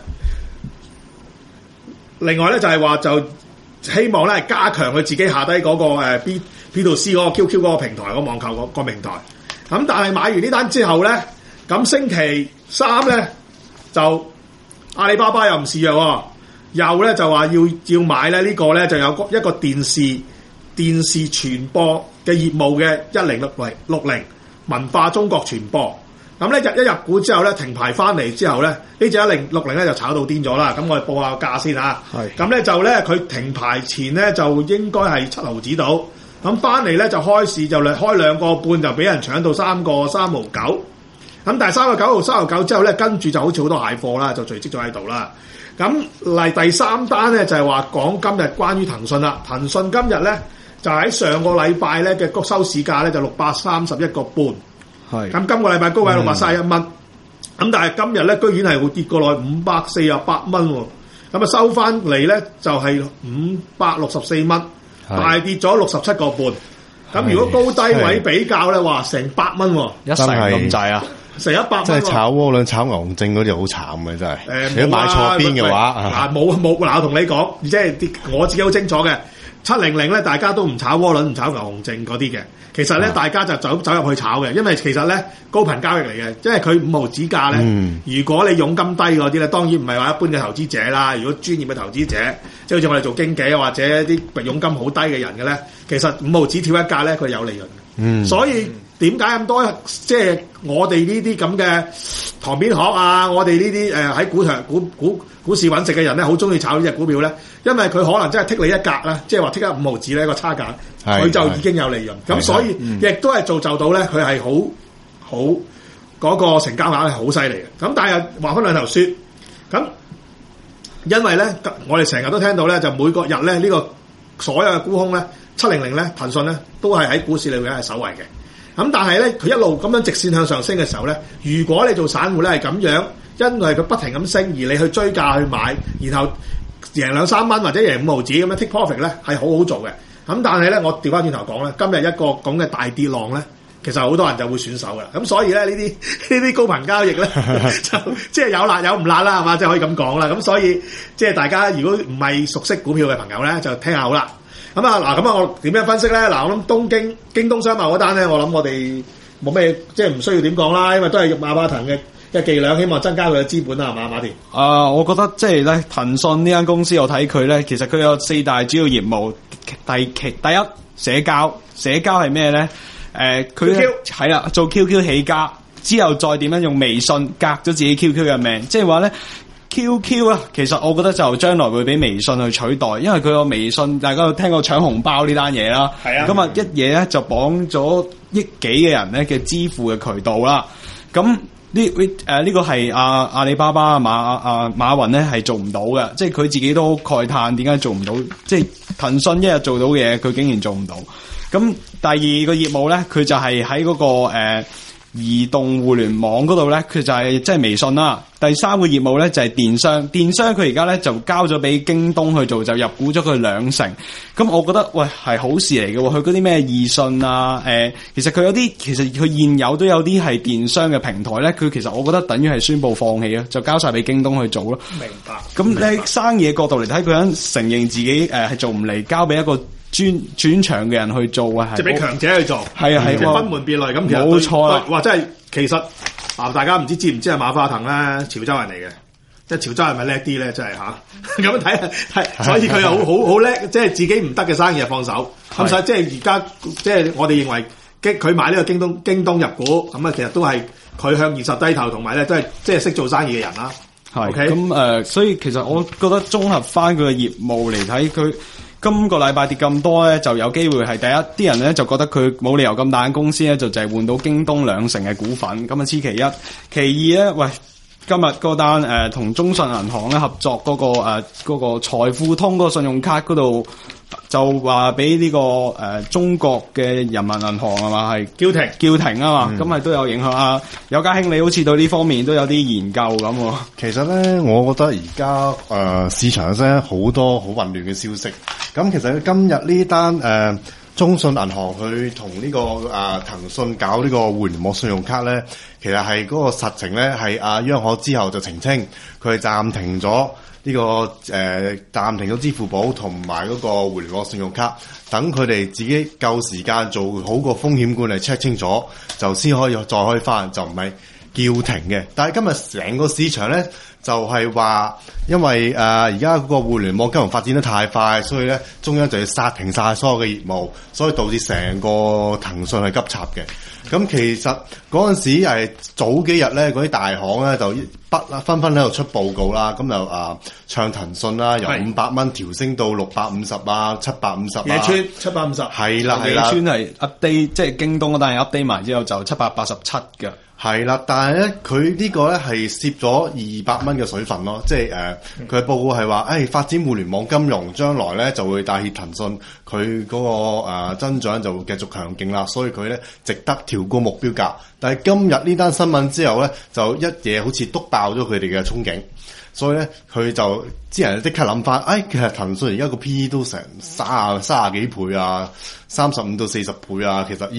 Speaker 3: 另外咧就係話就希望咧加強佢自己下低嗰個誒 B B to C 嗰個 Q Q 嗰個平台，嗰個網購嗰個平台。咁但係買完呢單之後咧，咁星期三咧就阿里巴巴又唔示弱喎。又咧就話要要買咧呢個咧就有一個電視電視傳播嘅業務嘅一零六零六零文化中國傳播。咁咧入一入股之後咧停牌翻嚟之後咧呢隻一零六零咧就炒到癲咗啦。咁我哋報下價先啊。係咁咧就咧佢停牌前咧就應該係七毫子到，咁翻嚟咧就開市就開兩個半就俾人搶到三個三毫九。咁但係三個九毫三毫九之後咧跟住就好似好多蟹貨啦，就聚積咗喺度啦。咁嚟第三單咧就係話講今日關於騰訊啦，騰訊今日咧就喺上個禮拜咧嘅個收市價咧就六百三十一個半，係咁今個禮拜高位六百三十一蚊，咁、嗯、但係今日咧居然係會跌過落五百四十八蚊喎，咁啊收翻嚟咧就係五百六十四蚊，大跌咗六十七個半，咁如果高低位比較咧，話成百蚊喎，一成咁滯啊！成一百蚊，即係炒窩輪、炒牛證嗰啲好慘嘅真係。誒，如果買錯邊嘅話，嗱冇冇嗱，我同你講，即係啲我自己好清楚嘅。 七零零咧，大家都唔炒窩輪，唔炒牛熊證嗰啲嘅。其實咧，
Speaker 4: 啊、
Speaker 3: 大家就走走入去炒嘅，因為其實咧高頻交易嚟嘅，因為佢五毫子價咧。
Speaker 4: 嗯、如
Speaker 3: 果你佣金低嗰啲咧，當然唔係話一般嘅投資者啦。如果專業嘅投資者，即係好似我哋做經紀或者啲佣金好低嘅人嘅咧，其實五毫子跳一格咧，佢有利潤嘅。嗯，所以點解咁多即係我哋呢啲咁嘅旁邊學啊，我哋呢啲誒喺股場股股股市揾食嘅人咧，好中意炒呢隻股票咧？因為佢可能真係剔你一格啦，即係話剔一五毫子咧個差價，佢就已經有利潤。咁所以亦都係造就到咧，佢係好好嗰個成交額係好犀利嘅。咁但係話翻兩頭説，咁因為咧，我哋成日都聽到咧，就每個日咧呢個所有嘅沽空咧，七零零咧，騰訊咧都係喺股市裏面係首位嘅。咁但係咧，佢一路咁樣直線向上升嘅時候咧，如果你做散戶咧係咁樣，因為佢不停咁升，而你去追價去買，然後贏兩三蚊或者贏五毫子咁樣 take profit 咧係好好做嘅。咁但係咧，我調翻轉頭講咧，今日一個咁嘅大跌浪咧，其實好多人就會選手噶啦。咁所以咧呢啲呢啲高頻交易咧就即係有辣有唔辣啦，係嘛？即係可以咁講啦。咁所以即係大家如果唔係熟悉股票嘅朋友咧，就聽下好啦。咁啊嗱，咁啊我點樣分析咧？嗱，我諗東京京東商貿嗰單咧，我諗我哋冇咩即係唔需要點講啦，因為都係馬化騰嘅嘅伎倆，希望增加佢嘅資本啦，係嘛，馬田？
Speaker 2: 啊、呃，我覺得即係咧，騰訊呢間公司我睇佢咧，其實佢有四大主要業務。第其第一社交，社交係咩咧？誒、呃，佢係啦，做 Q Q 起家之後，再點樣用微信隔咗自己 Q Q 嘅命，即係話咧。Q Q 啊，其實我覺得就將來會俾微信去取代，因為佢個微信大家有聽過搶紅包呢單嘢啦。係啊，咁啊一嘢咧就綁咗億幾嘅人咧嘅支付嘅渠道啦。咁呢誒呢個係阿阿里巴巴馬阿馬雲咧係做唔到嘅，即係佢自己都慨嘆點解做唔到，即係騰訊一日做到嘅嘢，佢竟然做唔到。咁第二個業務咧，佢就係喺嗰個誒。呃移動互聯網嗰度咧，佢就係即係微信啦。第三個業務咧就係電商，電商佢而家咧就交咗俾京東去做，就入股咗佢兩成。咁我覺得喂係好事嚟嘅，佢嗰啲咩易訊啊，誒、呃，其實佢有啲，其實佢現有都有啲係電商嘅平台咧，佢其實我覺得等於係宣布放棄咯，就交晒俾京東去做咯。
Speaker 3: 明白。
Speaker 2: 咁你喺生意嘅角度嚟睇，佢肯承認自己誒係、呃、做唔嚟，交俾一個專專長嘅人去做啊，
Speaker 3: 即係俾強者去做，
Speaker 2: 係啊係，
Speaker 3: 即係分門別類咁。其實
Speaker 2: 冇錯啦，
Speaker 3: 哇！真係其實啊，大家唔知知唔知係馬化騰咧，潮州人嚟嘅，即係潮州人咪叻啲咧，真係吓咁樣睇係，所以佢又好好好叻，即係自己唔得嘅生意就放手。咁所以即係而家即係我哋認為，佢買呢個京東京東入股，咁啊其實都係佢向現實低頭，同埋咧都係即係識做生意嘅人啦。
Speaker 2: 係咁誒，所以其實我覺得綜合翻佢嘅業務嚟睇，佢。今個禮拜跌咁多咧，就有機會係第一，啲人咧就覺得佢冇理由咁大間公司咧，就淨係換到京東兩成嘅股份，咁啊黐其一。其二咧，喂，今日嗰單誒同中信銀行咧合作嗰、嗰個誒嗰、呃嗰個財富通嗰個信用卡嗰度，就話俾呢個誒、呃、中國嘅人民銀行係嘛係叫停叫停啊嘛，咁係、嗯、都有影響啊。有家興你好似對呢方面都有啲研究咁。
Speaker 4: 其實咧，我覺得而家誒市場上好多好混亂嘅消息。咁其實今日呢單誒中信銀行去同呢個啊騰訊搞呢個互聯網信用卡咧，其實係嗰個實情咧係啊央行之後就澄清，佢係暫停咗呢、這個誒、呃、暫停咗支付寶同埋嗰個互聯網信用卡，等佢哋自己夠時間做好個風險管理 check 清楚，就先可以再開翻，就唔係叫停嘅。但係今日成個市場咧。就係話，因為誒而家嗰個互聯網金融發展得太快，所以咧中央就要剎停晒所有嘅業務，所以導致成個騰訊係急插嘅。咁其實嗰陣時係早幾日咧，嗰啲大行咧就不啦，紛紛喺度出報告啦，咁就啊唱騰訊啦，由五百蚊調升到六百五十啊，七百五十啊，
Speaker 3: 野村七百五十，
Speaker 4: 係啦係啦，
Speaker 2: 野村係 update，即係京東嗰單係 update 埋之後就七百八十七嘅。
Speaker 4: 係啦，但係咧，佢呢個咧係攝咗二百蚊嘅水分咯，即係誒，佢、呃、嘅報告係話，誒、哎、發展互聯網金融將來咧就會帶挈騰訊，佢嗰、那個誒、呃、增長就會繼續強勁啦，所以佢咧值得調高目標價。但係今日呢單新聞之後咧，就一嘢好似篤爆咗佢哋嘅憧憬，所以咧佢就啲人即刻諗翻，誒、哎、其實騰訊而家個 P E 都成三啊三啊幾倍啊，三十五到四十倍啊，其實咦？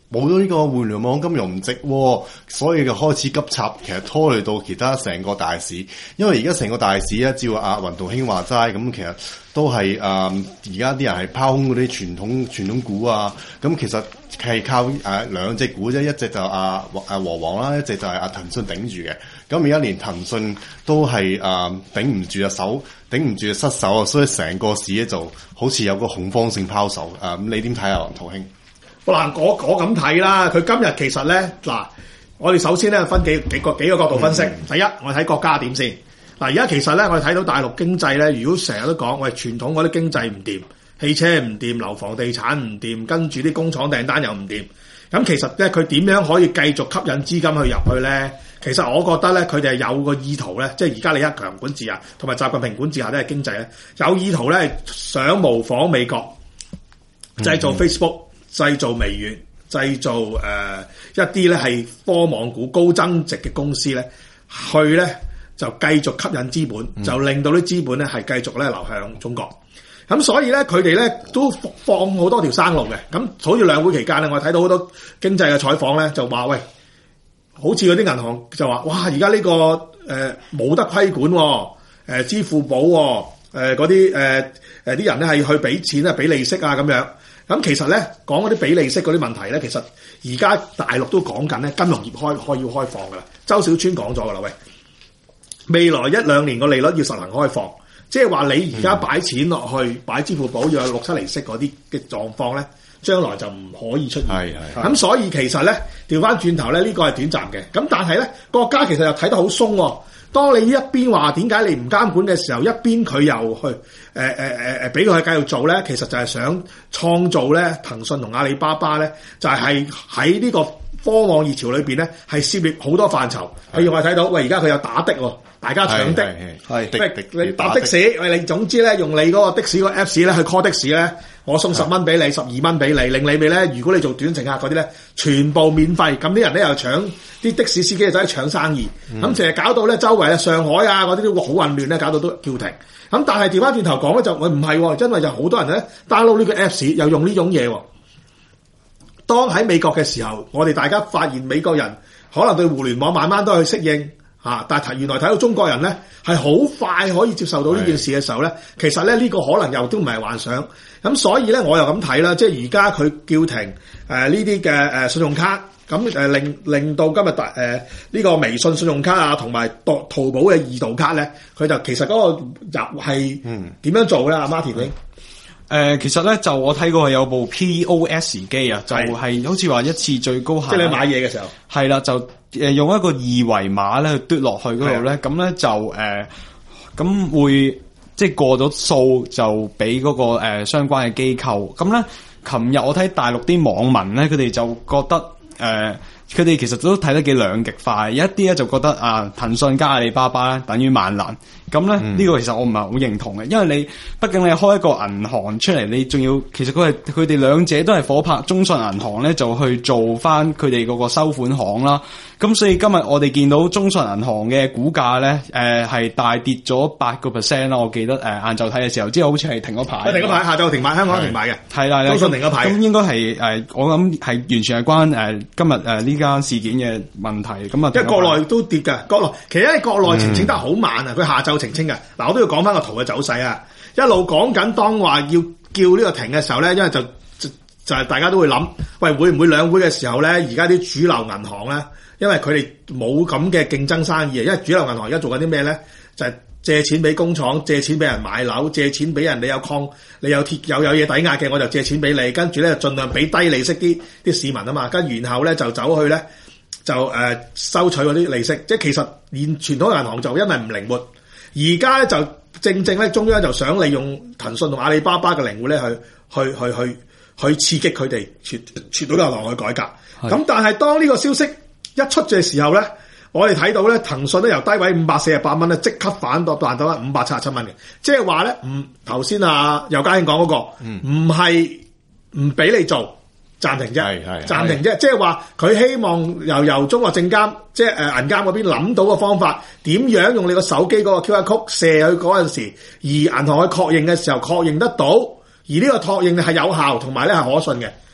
Speaker 4: 冇咗呢個互聯網金融唔值喎，所以就開始急插，其實拖累到其他成個大市。因為而家成個大市咧，照阿雲圖兄話齋，咁其實都係誒而家啲人係拋空嗰啲傳統傳統股啊。咁其實係靠誒、呃、兩隻股啫，一隻就阿誒和黃啦，一隻就係阿騰訊頂住嘅。咁而家連騰訊都係誒、呃、頂唔住啊手，頂唔住啊失手啊，所以成個市咧就好似有個恐慌性拋售。誒、呃、咁你點睇啊，雲圖兄？
Speaker 3: 嗱，我我咁睇啦，佢今日其實咧，嗱，我哋首先咧分幾幾個幾個角度分析。嗯、第一，我哋睇國家點先。嗱，而家其實咧，我哋睇到大陸經濟咧，如果成日都講，喂，傳統嗰啲經濟唔掂，汽車唔掂，樓房地產唔掂，跟住啲工廠訂單又唔掂，咁其實咧，佢點樣可以繼續吸引資金去入去咧？其實我覺得咧，佢哋係有個意圖咧，即係而家李克強管治啊，同埋習近平管治下咧，經濟咧有意圖咧，想模仿美國製造 Facebook。嗯製造微軟，製造誒、呃、一啲咧係科網股高增值嘅公司咧，去咧就繼續吸引資本，嗯、就令到啲資本咧係繼續咧流向中國。咁所以咧佢哋咧都放好多條生路嘅。咁好似兩會期間咧，我睇到好多經濟嘅採訪咧，就話喂，好似嗰啲銀行就話，哇！而家呢個誒冇、呃、得規管、哦，誒、呃、支付寶、哦，誒嗰啲誒誒啲人咧係去俾錢啊，俾利息啊咁樣。咁其實咧講嗰啲俾利息嗰啲問題咧，其實而家大陸都講緊咧，金融業開開要開放噶啦。周小川講咗噶啦，喂，未來一兩年個利率要實行開放，即係話你而家擺錢落去，嗯、擺支付寶要有六七厘息嗰啲嘅狀況咧，將來就唔可以出現。係係。咁所以其實咧調翻轉頭咧，呢、呢個係短暫嘅。咁但係咧國家其實又睇得好鬆喎。當你一邊話點解你唔監管嘅時候，一邊佢又去誒誒誒誒俾佢繼續做咧，其實就係想創造咧騰訊同阿里巴巴咧，就係喺呢個科網熱潮裏邊咧，係涉獵好多範疇。譬如我睇到，喂，而家佢有打的喎，大家搶的，係你搭的士，喂，你總之咧用你嗰個的士個 Apps 咧去 call 的士咧，我送十蚊俾你，十二蚊俾你，令你哋咧，如果你做短程客嗰啲咧，全部免費。咁啲人咧又搶啲的士司機就走去搶生意，咁成日搞到咧周圍啊上海啊嗰啲都好混亂咧，搞到都叫停。咁但係調翻轉頭講咧就喂唔係，因為就好多人咧 download 呢個 Apps 又用呢種嘢喎。當喺美國嘅時候，我哋大家發現美國人可能對互聯網慢慢都去適應嚇，但係原來睇到中國人咧係好快可以接受到呢件事嘅時候咧，其實咧呢個可能又都唔係幻想。咁所以咧我又咁睇啦，即係而家佢叫停誒呢啲嘅誒信用卡，咁誒令令到今日大誒呢個微信信用卡啊，同埋淘淘寶嘅易度卡咧，佢就其實嗰個入係點樣做咧？阿 Martin 你？
Speaker 2: 誒、呃，其實咧就我睇過有部 P O S 機啊，就係好似話一次最高限，即係你買嘢嘅時候，係啦，就誒用一個二維碼咧去嘟落去嗰度咧，咁咧的就誒咁、呃、會即係過咗數就俾嗰、那個誒、呃、相關嘅機構。咁咧，琴日我睇大陸啲網民咧，佢哋就覺得誒。呃佢哋其實都睇得幾兩極化，有一啲咧就覺得啊，騰訊加阿里巴巴咧等於萬能，咁咧呢、嗯、個其實我唔係好認同嘅，因為你畢竟你開一個銀行出嚟，你仲要其實佢係佢哋兩者都係夥拍，中信銀行咧就去做翻佢哋嗰個收款行啦，咁所以今日我哋見到中信銀行嘅股價咧誒係大跌咗八個 percent 啦，我記得誒晏晝睇嘅時候，之後好似係停咗牌，停咗牌，下晝停牌，香港停牌嘅，係啦，中信停咗牌，咁應該係誒、呃、我諗係完全係關誒、呃、今日誒呢。呃間事件嘅問題咁啊，因為國內都跌嘅，國內其實因為國內澄清得好慢啊，佢、嗯、下晝澄清嘅。嗱，我都要講翻個圖嘅走勢啊，一路講緊當話要叫呢個停嘅時候咧，因為就就就係大家都會諗，喂，會唔會兩會嘅時候咧，而家啲主流銀行咧，因為佢哋冇咁嘅競爭生意啊，因為主流銀行而家做緊啲咩咧，就係、是、借錢俾工廠，借錢俾人買樓，借錢俾人，你有礦，你有鐵，有有嘢抵押嘅，我就借錢俾你，跟住咧盡量俾低利息啲啲市民啊嘛，跟住然後咧就走去咧就誒、呃、收取嗰啲利息，即係其實連傳統銀行就因為唔靈活，而家咧就正正咧中央就想利用騰訊同阿里巴巴嘅靈活咧去去去去去刺激佢哋傳傳統銀行去改革。咁是但係當呢個消息一出嘅時候咧，我哋睇到咧，騰訊咧由低位五百四十八蚊咧，即刻反到彈到啦五百七十七蚊嘅，即係話咧，唔頭先啊尤家興講嗰個，唔係唔俾你做暫停啫，係係暫停啫，即係話佢希望由由中國證監即係誒銀監嗰邊諗到個方法，點樣用你個手機嗰個 Q R code 射去嗰陣時，而銀行去確認嘅時候確認得到，而呢個確認係有效同埋咧係可信嘅。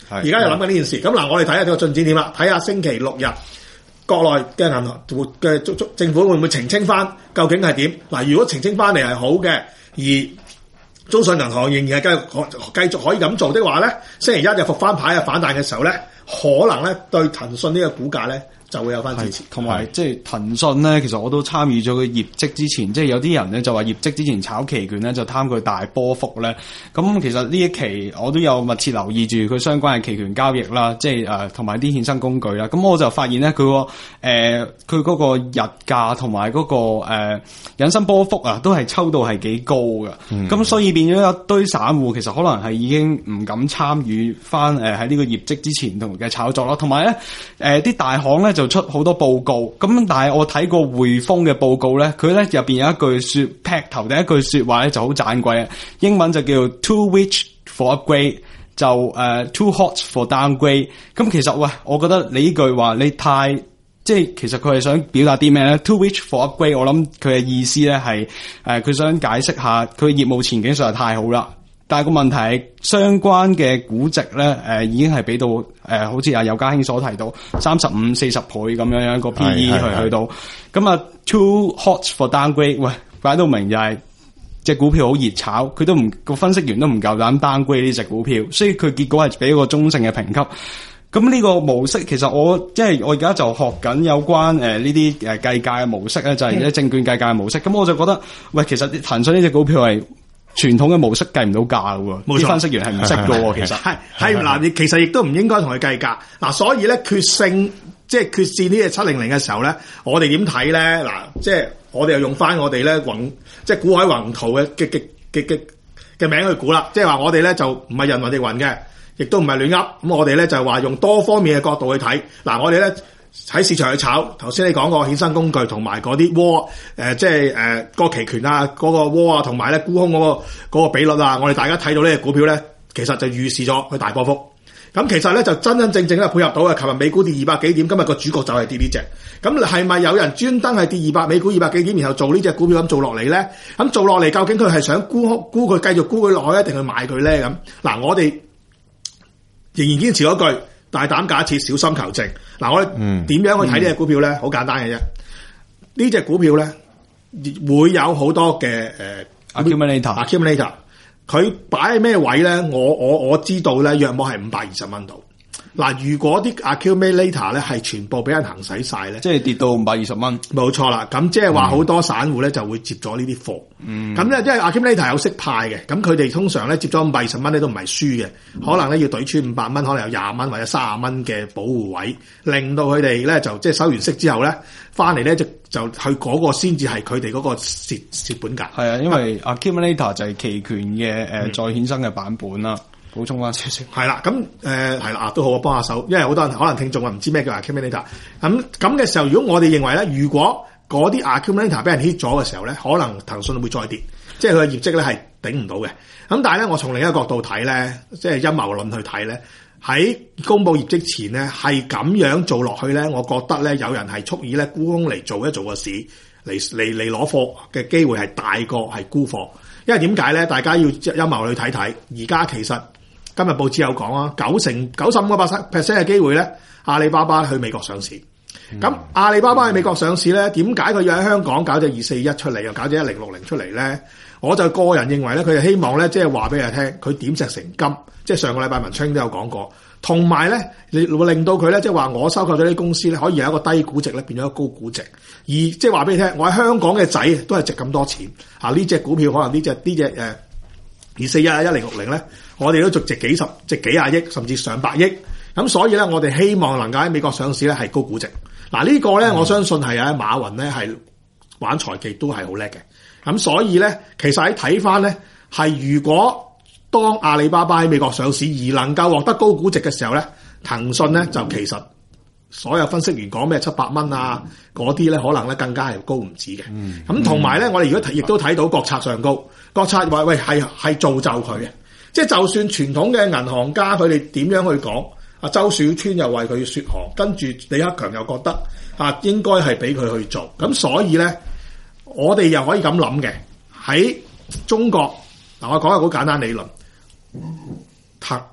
Speaker 3: 而家又諗緊呢件事。咁嗱，我哋睇下呢個進展點啦，睇下星期六日國內嘅銀行嘅政府會唔會澄清翻究竟係點？嗱，如果澄清翻嚟係好嘅，而中信銀行仍然係繼續繼續可以咁做的話咧，星期一就復翻牌啊反彈嘅時候咧，可能咧對騰訊呢個股價咧就會有翻支持。
Speaker 2: 同埋即係騰訊咧，其實我都參與咗佢業績之前，即係有啲人咧就話業績之前炒期權咧就貪佢大波幅咧。咁其實呢一期我都有密切留意住佢相關嘅期權交易啦，即係誒同埋啲衍生工具啦。咁我就發現咧佢個誒佢嗰個日價同埋嗰個誒、呃、引申波幅啊，都係抽到係幾高嘅。咁、嗯、所以變咗一堆散戶其實可能係已經唔敢參與翻誒喺呢個業績之前同嘅炒作啦。同埋咧誒啲大行咧就出好多報告，咁但係我睇過匯豐嘅報告咧，佢咧入邊有一句說劈頭第一句說話咧就好盞鬼啊，英文就叫 too rich for upgrade， 就誒、uh, too hot for downgrade。咁其實喂，我覺得你呢句話你太即係其實佢係想表達啲咩咧 ？too rich for upgrade， 我諗佢嘅意思咧係誒佢想解釋下佢業務前景實在太好啦。但係個問題係相關嘅估值咧，誒、呃、已經係俾到誒、呃，好似阿尤嘉興所提到三十五、四十倍咁樣樣一個 P E 去去到，咁啊 too hot for downgrade， 喂擺到明就係隻股票好熱炒，佢都唔個分析員都唔夠膽 downgrade 呢隻股票，所以佢結果係俾一個中性嘅評級。咁呢個模式其實我即係我而家就學緊有關誒呢啲誒計價嘅模式咧，就係啲證券計價嘅模式。咁我就覺得喂，其實騰訊呢隻股票係傳統嘅模式計唔到價嘅喎，啲分析員係唔識嘅喎，其實
Speaker 3: 係係嗱，其實亦都唔應該同佢計價嗱，所以咧決勝即係決戰呢隻七零零嘅時候咧，我哋點睇咧嗱？即係我哋又用翻我哋咧宏即係股海宏圖嘅嘅嘅嘅嘅嘅名去估啦，即係話我哋咧就唔係人雲亦雲嘅，亦都唔係亂噏，咁我哋咧就係話用多方面嘅角度去睇嗱，我哋咧。喺市場去炒，頭先你講過衍生工具同埋嗰啲窩，誒即係誒個期權啊，嗰、嗰個窩啊，同埋咧沽空嗰、嗰個嗰個比率啊，我哋大家睇到呢隻股票咧，其實就預示咗佢大波幅。咁其實咧就真真正正咧配合到嘅，琴日美股跌二百幾點，今日個主角就係跌呢隻。咁係咪有人專登係跌二百美股二百幾點，然後做呢隻股票咁做落嚟咧？咁做落嚟究竟佢係想沽空沽佢繼續沽佢落去，一定去買佢咧？咁嗱，我哋仍然堅持嗰句。大膽假設，小心求證。嗱，我哋點樣去睇呢隻股票咧？好、嗯、簡單嘅啫。呢隻股票咧會有好多嘅誒 accumulator，accumulator。佢擺喺咩位咧？我我我知道咧，約莫係五百二十蚊度。嗱，如果啲 accumulator 咧係全部俾人行使晒咧，
Speaker 2: 即係跌到五百二十蚊，
Speaker 3: 冇錯啦。咁即係話好多散戶咧就會接咗呢啲貨。嗯，咁咧因為 accumulator 有息派嘅，咁佢哋通常咧接咗五百二十蚊咧都唔係輸嘅，可能咧要對穿五百蚊，可能有廿蚊或者三十蚊嘅保護位，令到佢哋咧就即係收完息之後咧，翻嚟咧就就去嗰個先至係佢哋嗰個蝕蝕本價。係
Speaker 2: 啊，因為 accumulator 就係期權嘅誒再衍生嘅版本啦。補充翻少少，
Speaker 3: 係啦，咁誒係啦，都好啊，幫下手，因為好多人可能聽眾啊唔知咩叫 accumulator。咁咁嘅時候，如果我哋認為咧，如果嗰啲 accumulator 俾人 hit 咗嘅時候咧，可能騰訊會再跌，即係佢嘅業績咧係頂唔到嘅。咁但係咧，我從另一個角度睇咧，即係陰謀論去睇咧，喺公佈業績前咧係咁樣做落去咧，我覺得咧有人係蓄意咧沽空嚟做一做個市，嚟嚟嚟攞貨嘅機會係大過係沽貨。因為點解咧？大家要陰謀去睇睇，而家其實。今日報紙有講啊，九成九十五個 percent 嘅機會咧，阿里巴巴去美國上市。咁、嗯、阿里巴巴去美國上市咧，點解佢要喺香港搞隻二四一出嚟，又搞隻一零六零出嚟咧？我就個人認為咧，佢係希望咧，即係話俾人聽，佢點石成金。即係上個禮拜文昌都有講過，同埋咧，你會令到佢咧，即係話我收購咗啲公司咧，可以由一個低估值咧變咗一個高估值。而即係話俾你聽，我喺香港嘅仔都係值咁多錢。啊，呢隻股票可能呢隻呢隻誒。二四一啊，一零六零咧，我哋都值值幾十、值幾廿億，甚至上百億。咁所以咧，我哋希望能夠喺美國上市咧係高估值。嗱、這個、呢個咧，我相信係啊馬雲咧係玩財技都係好叻嘅。咁所以咧，其實喺睇翻咧，係如果當阿里巴巴喺美國上市而能夠獲得高估值嘅時候咧，騰訊咧就其實所有分析員講咩七百蚊啊嗰啲咧，可能咧更加係高唔止嘅。咁同埋咧，我哋如果亦都睇到國策上高。國策話喂係係造就佢嘅，即係就算傳統嘅銀行家佢哋點樣去講，阿周小川又為佢說項，跟住李克強又覺得啊應該係俾佢去做，咁所以咧我哋又可以咁諗嘅，喺中國嗱，我講一個好簡單理論，騰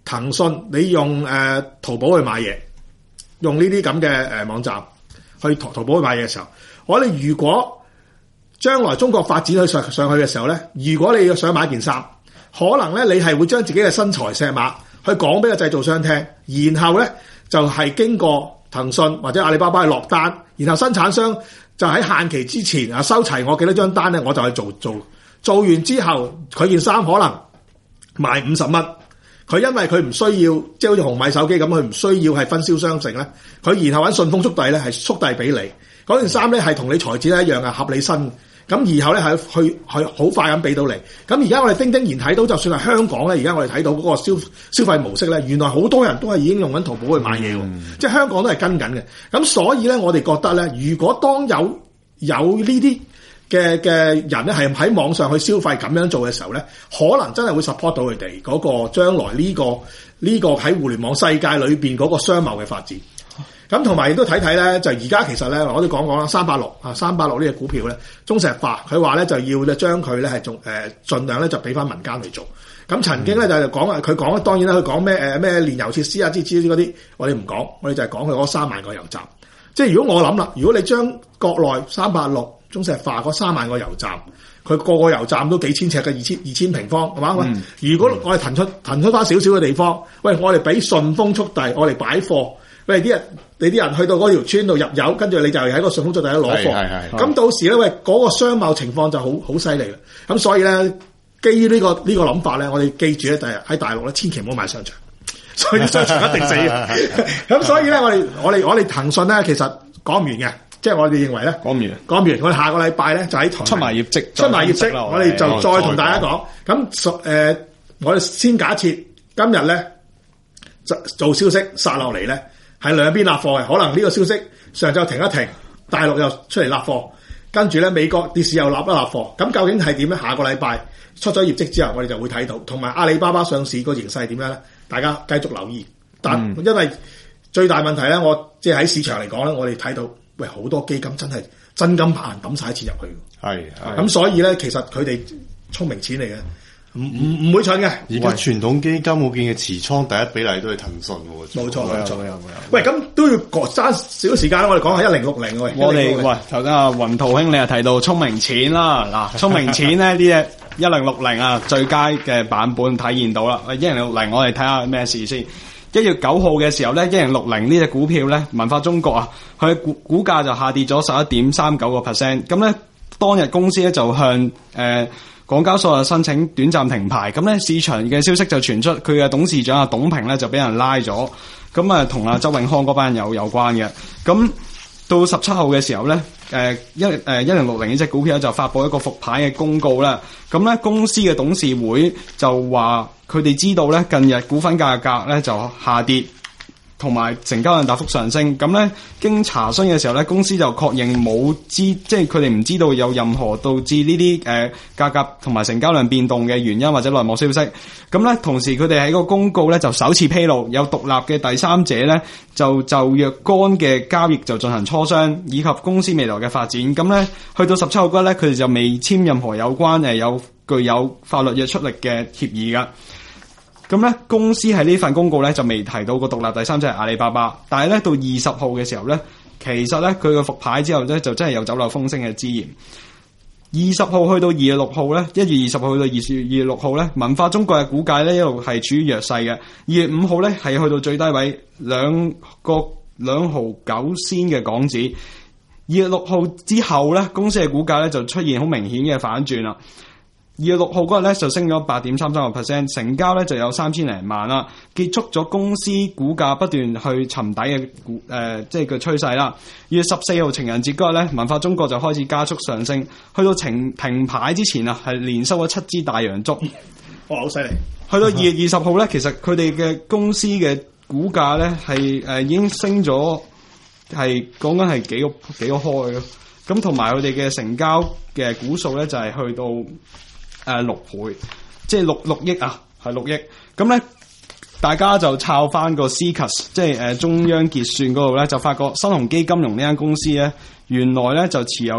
Speaker 3: 騰訊你用誒、呃、淘寶去買嘢，用呢啲咁嘅誒網站去淘淘寶去買嘢嘅時候，我哋如果將來中國發展去上上去嘅時候咧，如果你要想買件衫，可能咧你係會將自己嘅身材尺碼去講俾個製造商聽，然後咧就係、是、經過騰訊或者阿里巴巴去落單，然後生產商就喺限期之前啊收齊我幾多張單咧，我就去做做做完之後，佢件衫可能賣五十蚊，佢因為佢唔需要即係好似紅米手機咁，佢唔需要係分銷商城咧，佢然後揾順豐速遞咧係速遞俾你嗰件衫咧係同你裁剪一樣嘅合理身。咁然後咧係去去好快咁俾到你。咁而家我哋叮叮然睇到，就算係香港咧，而家我哋睇到嗰個消消費模式咧，原來好多人都係已經用緊淘寶去買嘢喎，嗯、即係香港都係跟緊嘅。咁所以咧，我哋覺得咧，如果當有有呢啲嘅嘅人咧係喺網上去消費咁樣做嘅時候咧，可能真係會 support 到佢哋嗰個將來呢、呢個呢、呢個喺互聯網世界裏邊嗰個商貿嘅發展。咁同埋亦都睇睇咧，就而家其實咧，我都講講啦，三八六啊，三八六呢隻股票咧，中石化佢話咧就要咧將佢咧係仲誒盡量咧就俾翻民間去做。咁曾經咧就講啊，佢講當然啦，佢講咩誒咩煉油設施啊之之嗰啲，我哋唔講，我哋就係講佢嗰三萬個油站。即係如果我諗啦，如果你將國內三八六中石化嗰三萬個油站，佢個個油站都幾千尺嘅二千二千平方，係嘛？喂、嗯，如果我哋騰出騰出翻少少嘅地方，喂，我哋俾順豐速遞，我哋擺貨。喂，啲人你啲人去到嗰條村度入油，跟住你就喺個順豐速遞度攞貨。咁到時咧，喂，嗰個商貿情況就好好犀利啦。咁所以咧，基於呢個呢個諗法咧，我哋記住咧，第日喺大陸咧，千祈唔好買商場，所以商場一定死嘅。咁所以咧，我哋我哋我哋騰訊咧，其實講唔完嘅，即係我哋認為咧，講唔完，講唔完。我哋下個禮拜咧就喺台
Speaker 2: 出埋業績，
Speaker 3: 出埋業績，我哋就再同大家講。咁誒、呃，我哋先假設今日咧就做消息殺落嚟咧。係兩邊立貨嘅，可能呢個消息上晝停一停，大陸又出嚟立貨，跟住咧美國跌市又立一立貨，咁究竟係點咧？下個禮拜出咗業績之後，我哋就會睇到，同埋阿里巴巴上市個形勢係點樣咧？大家繼續留意。但、嗯、因為最大問題咧，我即係喺市場嚟講咧，我哋睇到喂好多基金真係真金白銀抌晒錢入去，係咁所以咧，其實佢哋聰明錢嚟嘅。唔唔唔會蠢嘅。
Speaker 4: 而家傳統基金我見嘅持倉第一比例都係騰訊喎。冇錯冇錯。
Speaker 3: 喂，咁都要爭少時間啦。我哋講下一零六零喂。
Speaker 2: 我哋喂頭先阿雲圖兄你又提到聰明錢啦，嗱聰明錢咧呢隻一零六零啊最佳嘅版本體現到啦。喂一零六零我哋睇下咩事先。一月九號嘅時候咧，一零六零呢隻股票咧，文化中國啊，佢股股價就下跌咗十一點三九個 percent。咁咧當日公司咧就向誒。呃港交所啊申請短暫停牌，咁咧市場嘅消息就傳出佢嘅董事長啊董平咧就俾人拉咗，咁啊同阿周永康嗰班人有有關嘅。咁到十七號嘅時候咧，誒一誒一零六零呢隻股票就發布一個復牌嘅公告啦。咁咧公司嘅董事會就話佢哋知道咧近日股份價格咧就下跌。同埋成交量大幅上升，咁咧經查詢嘅時候咧，公司就確認冇知，即係佢哋唔知道有任何導致呢啲誒價格同埋成交量變動嘅原因或者內幕消息。咁咧同時佢哋喺個公告咧就首次披露有獨立嘅第三者咧就就若干嘅交易就進行磋商，以及公司未來嘅發展。咁咧去到十七號嗰日咧，佢哋就未簽任何有關誒有具有法律約束力嘅協議㗎。咁咧，公司喺呢份公告咧就未提到個獨立第三者係阿里巴巴，但係咧到二十號嘅時候咧，其實咧佢個復牌之後咧就真係有走漏風聲嘅之嫌。二十號去到二月六號咧，一月二十號去到二月二月六號咧，文化中國嘅股價咧一路係處於弱勢嘅。二月五號咧係去到最低位兩個兩毫九仙嘅港紙。二月六號之後咧，公司嘅股價咧就出現好明顯嘅反轉啦。二月六號嗰日咧就升咗八點三三個 percent， 成交咧就有三千零萬啦，結束咗公司股價不斷去沉底嘅股誒，即係個趨勢啦。二月十四號情人節嗰日咧，文化中國就開始加速上升，去到停停牌之前啊，係連收咗七支大陽燭，
Speaker 3: 哇，好犀利！
Speaker 2: 去到二月二十號咧，其實佢哋嘅公司嘅股價咧係誒已經升咗，係講緊係幾個幾個開咯。咁同埋佢哋嘅成交嘅股數咧就係去到。誒六倍，即係六六億啊，係六億。咁咧，大家就抄翻個 C C A S， 即係誒中央結算嗰度咧，就發覺新鴻基金融呢間公司咧，原來咧就持有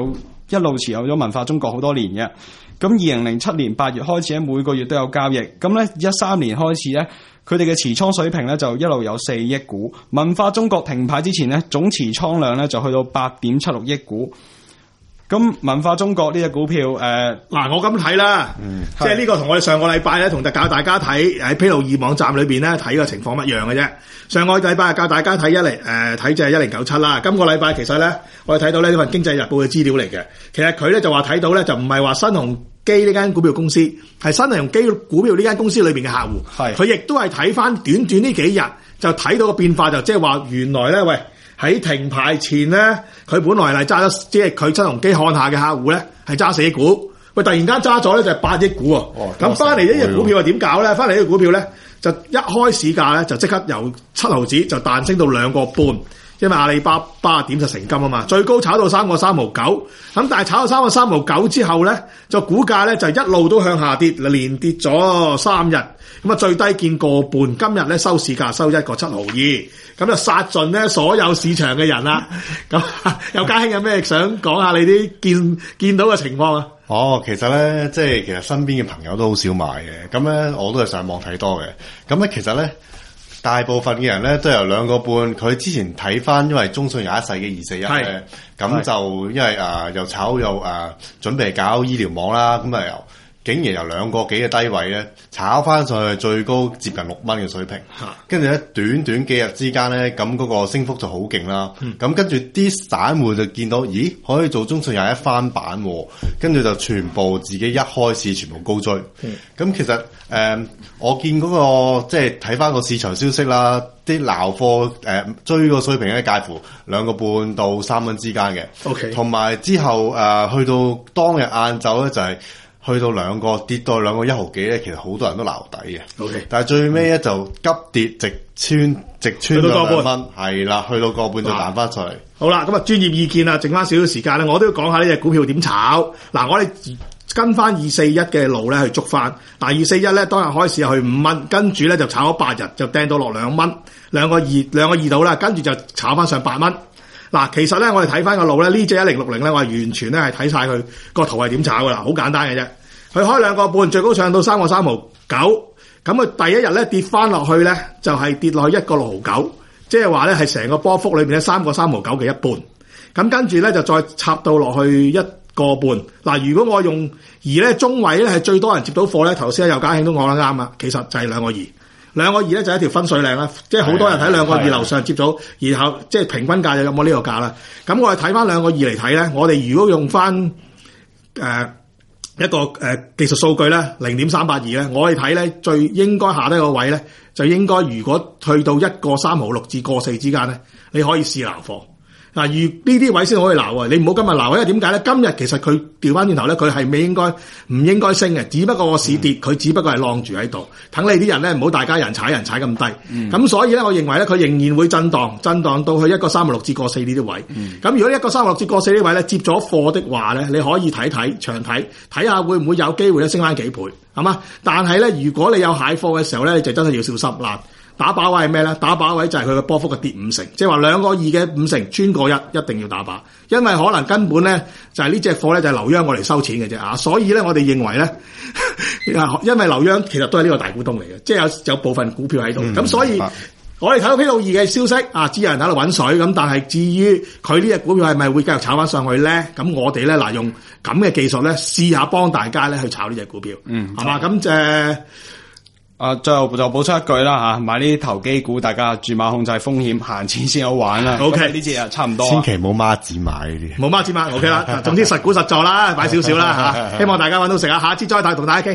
Speaker 2: 一路持有咗文化中國好多年嘅。咁二零零七年八月開始咧，每個月都有交易。咁咧一三年開始咧，佢哋嘅持倉水平咧就一路有四億股。文化中國停牌之前咧，總持倉量咧就去到八點七六億股。咁文化中國呢隻股票，誒、呃、
Speaker 3: 嗱，我咁睇啦，嗯、即係呢個同我哋上個禮拜咧，同教大家睇喺披露二網站裏邊咧睇個情況一樣嘅啫。上個禮拜教大家睇一零誒睇就係一零九七啦。今個禮拜其實咧，我哋睇到呢份經濟日報嘅資料嚟嘅。其實佢咧就話睇到咧就唔係話新鴻基呢間股票公司，係新鴻基股票呢間公司裏邊嘅客戶。係佢亦都係睇翻短短呢幾日就睇到個變化，就即係話原來咧喂。喺停牌前咧，佢本來係揸咗，即係佢新鴻基看下嘅客戶咧，係揸四億股。喂，突然間揸咗咧就係八億股喎。咁翻嚟呢隻股票係點搞咧？翻嚟呢隻股票咧，就一開市價咧就即刻由七毫子就彈升到兩個半，因為阿里巴巴點就成金啊嘛，最高炒到三個三毫九。咁但係炒到三個三毫九之後咧，就股價咧就一路都向下跌，連跌咗三日。咁啊最低見個半，今日咧收市價收一個七毫二，咁就殺盡咧所有市場嘅人啦。咁有家兄有咩想講下你啲見見到嘅情況啊？
Speaker 4: 哦，其實咧，即係其實身邊嘅朋友都好少買嘅，咁咧我都係上網睇多嘅。咁咧其實咧，大部分嘅人咧都由兩個半，佢之前睇翻，因為中信有一世嘅二四一咧，咁就因為誒、呃、又炒又誒、呃、準備搞醫療網啦，咁啊由竟然由兩個幾嘅低位咧，炒翻上去最高接近六蚊嘅水平，跟住咧短短幾日之間咧，咁嗰個升幅就好勁啦。咁、嗯、跟住啲散戶就見到，咦可以做中信廿一翻版，跟住就全部自己一開始全部高追。咁、嗯、其實誒、呃，我見嗰、嗰個即係睇翻個市場消息啦，啲撈貨誒追個水平咧介乎兩個半到三蚊之間嘅。OK， 同埋之後誒、呃、去到當日晏晝咧就係、是。去到兩個跌到兩個一毫幾咧，其實好多人都撈底嘅。OK， 但係最尾咧就急跌直穿直穿咗兩蚊，係啦，去到個半就彈翻出嚟。
Speaker 3: 好啦，咁啊專業意見啦，剩翻少少時間咧，我都要講下呢隻股票點炒。嗱，我哋跟翻二四一嘅路咧去捉翻。嗱，二四一咧當日開市去五蚊，跟住咧就炒咗八日，就掟到落兩蚊，兩個二兩個二度啦，跟住就炒翻上八蚊。嗱，其實咧，我哋睇翻個路咧，呢隻一零六零咧，我係完全咧係睇晒佢個圖係點炒噶啦，好簡單嘅啫。佢開兩個半，最高上到三個三毫九，咁佢第一日咧跌翻落去咧，就係、是、跌落去一個六毫九，即係話咧係成個波幅裏邊咧三個三毫九嘅一半。咁跟住咧就再插到落去一個半。嗱，如果我用而咧中位咧係最多人接到貨咧，頭先有家慶都講得啱啊，其實就係兩個二。兩個二咧就係一條分水嶺啦，即係好多人喺兩個二樓上接咗，然後即係平均價就有冇呢個價啦。咁我哋睇翻兩個二嚟睇咧，我哋如果用翻誒、呃、一個誒、呃、技術數據咧，零點三八二咧，我哋睇咧最應該下低個位咧，就應該如果去到一個三毫六至個四之間咧，你可以試撈貨。嗱，如呢啲位先可以撈啊！你唔好今日撈，因為點解咧？今日其實佢調翻轉頭咧，佢係未應該唔應該升嘅，只不過個市跌，佢、嗯、只不過係晾住喺度，等你啲人咧唔好大家人踩人踩咁低。咁、嗯、所以咧，我認為咧，佢仍然會震盪，震盪到去一個三毫六至個四呢啲位。咁、嗯、如果一個三毫六至個四呢位咧接咗貨的話咧，你可以睇睇長睇，睇下會唔會有機會咧升翻幾倍，係嘛？但係咧，如果你有蟹貨嘅時候咧，你就真係要小心啦。打靶位係咩咧？打靶位就係佢嘅波幅嘅跌五成，即係話兩個二嘅五成穿過一，一定要打靶，因為可能根本咧就係、是、呢隻貨咧就係留央我嚟收錢嘅啫啊！所以咧我哋認為咧，因為留央其實都係呢個大股東嚟嘅，即係有有部分股票喺度，咁、嗯、所以我哋睇到披露二嘅消息啊，知有人喺度搵水，咁但係至於佢呢隻股票係咪會繼續炒翻上去咧？咁我哋咧嗱用咁嘅技術咧試下幫大家咧去炒呢隻股票，嗯，係嘛？咁誒。
Speaker 2: 啊，最後就補充一句啦吓，買呢啲投機股，大家注碼控制風險，閒錢先好玩啦。O K， 呢節啊差唔多，
Speaker 4: 千祈唔好孖子買呢啲，
Speaker 3: 冇孖子買 O K 啦。總之實股實做啦，買少少啦吓，希望大家搵到食啊。下次再帶同大家傾。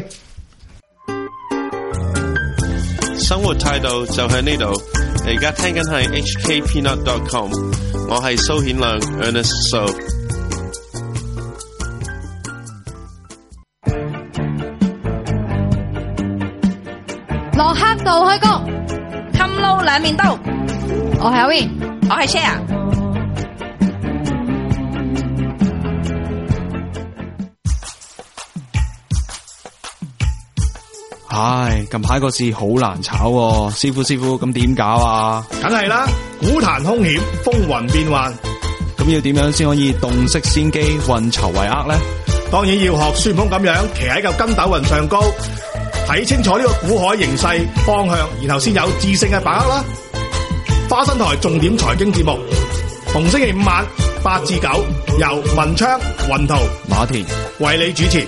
Speaker 7: 生活態度就喺呢度，你而家聽緊係 H K Peanut dot com， 我係蘇顯亮 Ernest So。
Speaker 6: 落黑道開工，冚撈兩面刀。我係阿 Win， 我係 Share。
Speaker 2: 唉，近排個市好難炒喎，師傅師傅咁點搞啊？
Speaker 3: 梗係啦，股壇兇險，風雲變幻。咁
Speaker 2: 咁要點樣先可以洞悉先機，運籌帷幄呢？
Speaker 3: 當然要學孫悟空咁樣騎喺嚿筋斗雲上高，睇清楚呢個股海形勢方向，然後先有智勝嘅把握啦。花生台重點財經節目，逢星期五晚八至九，由文昌、雲圖、
Speaker 2: 馬田
Speaker 3: 為你主持。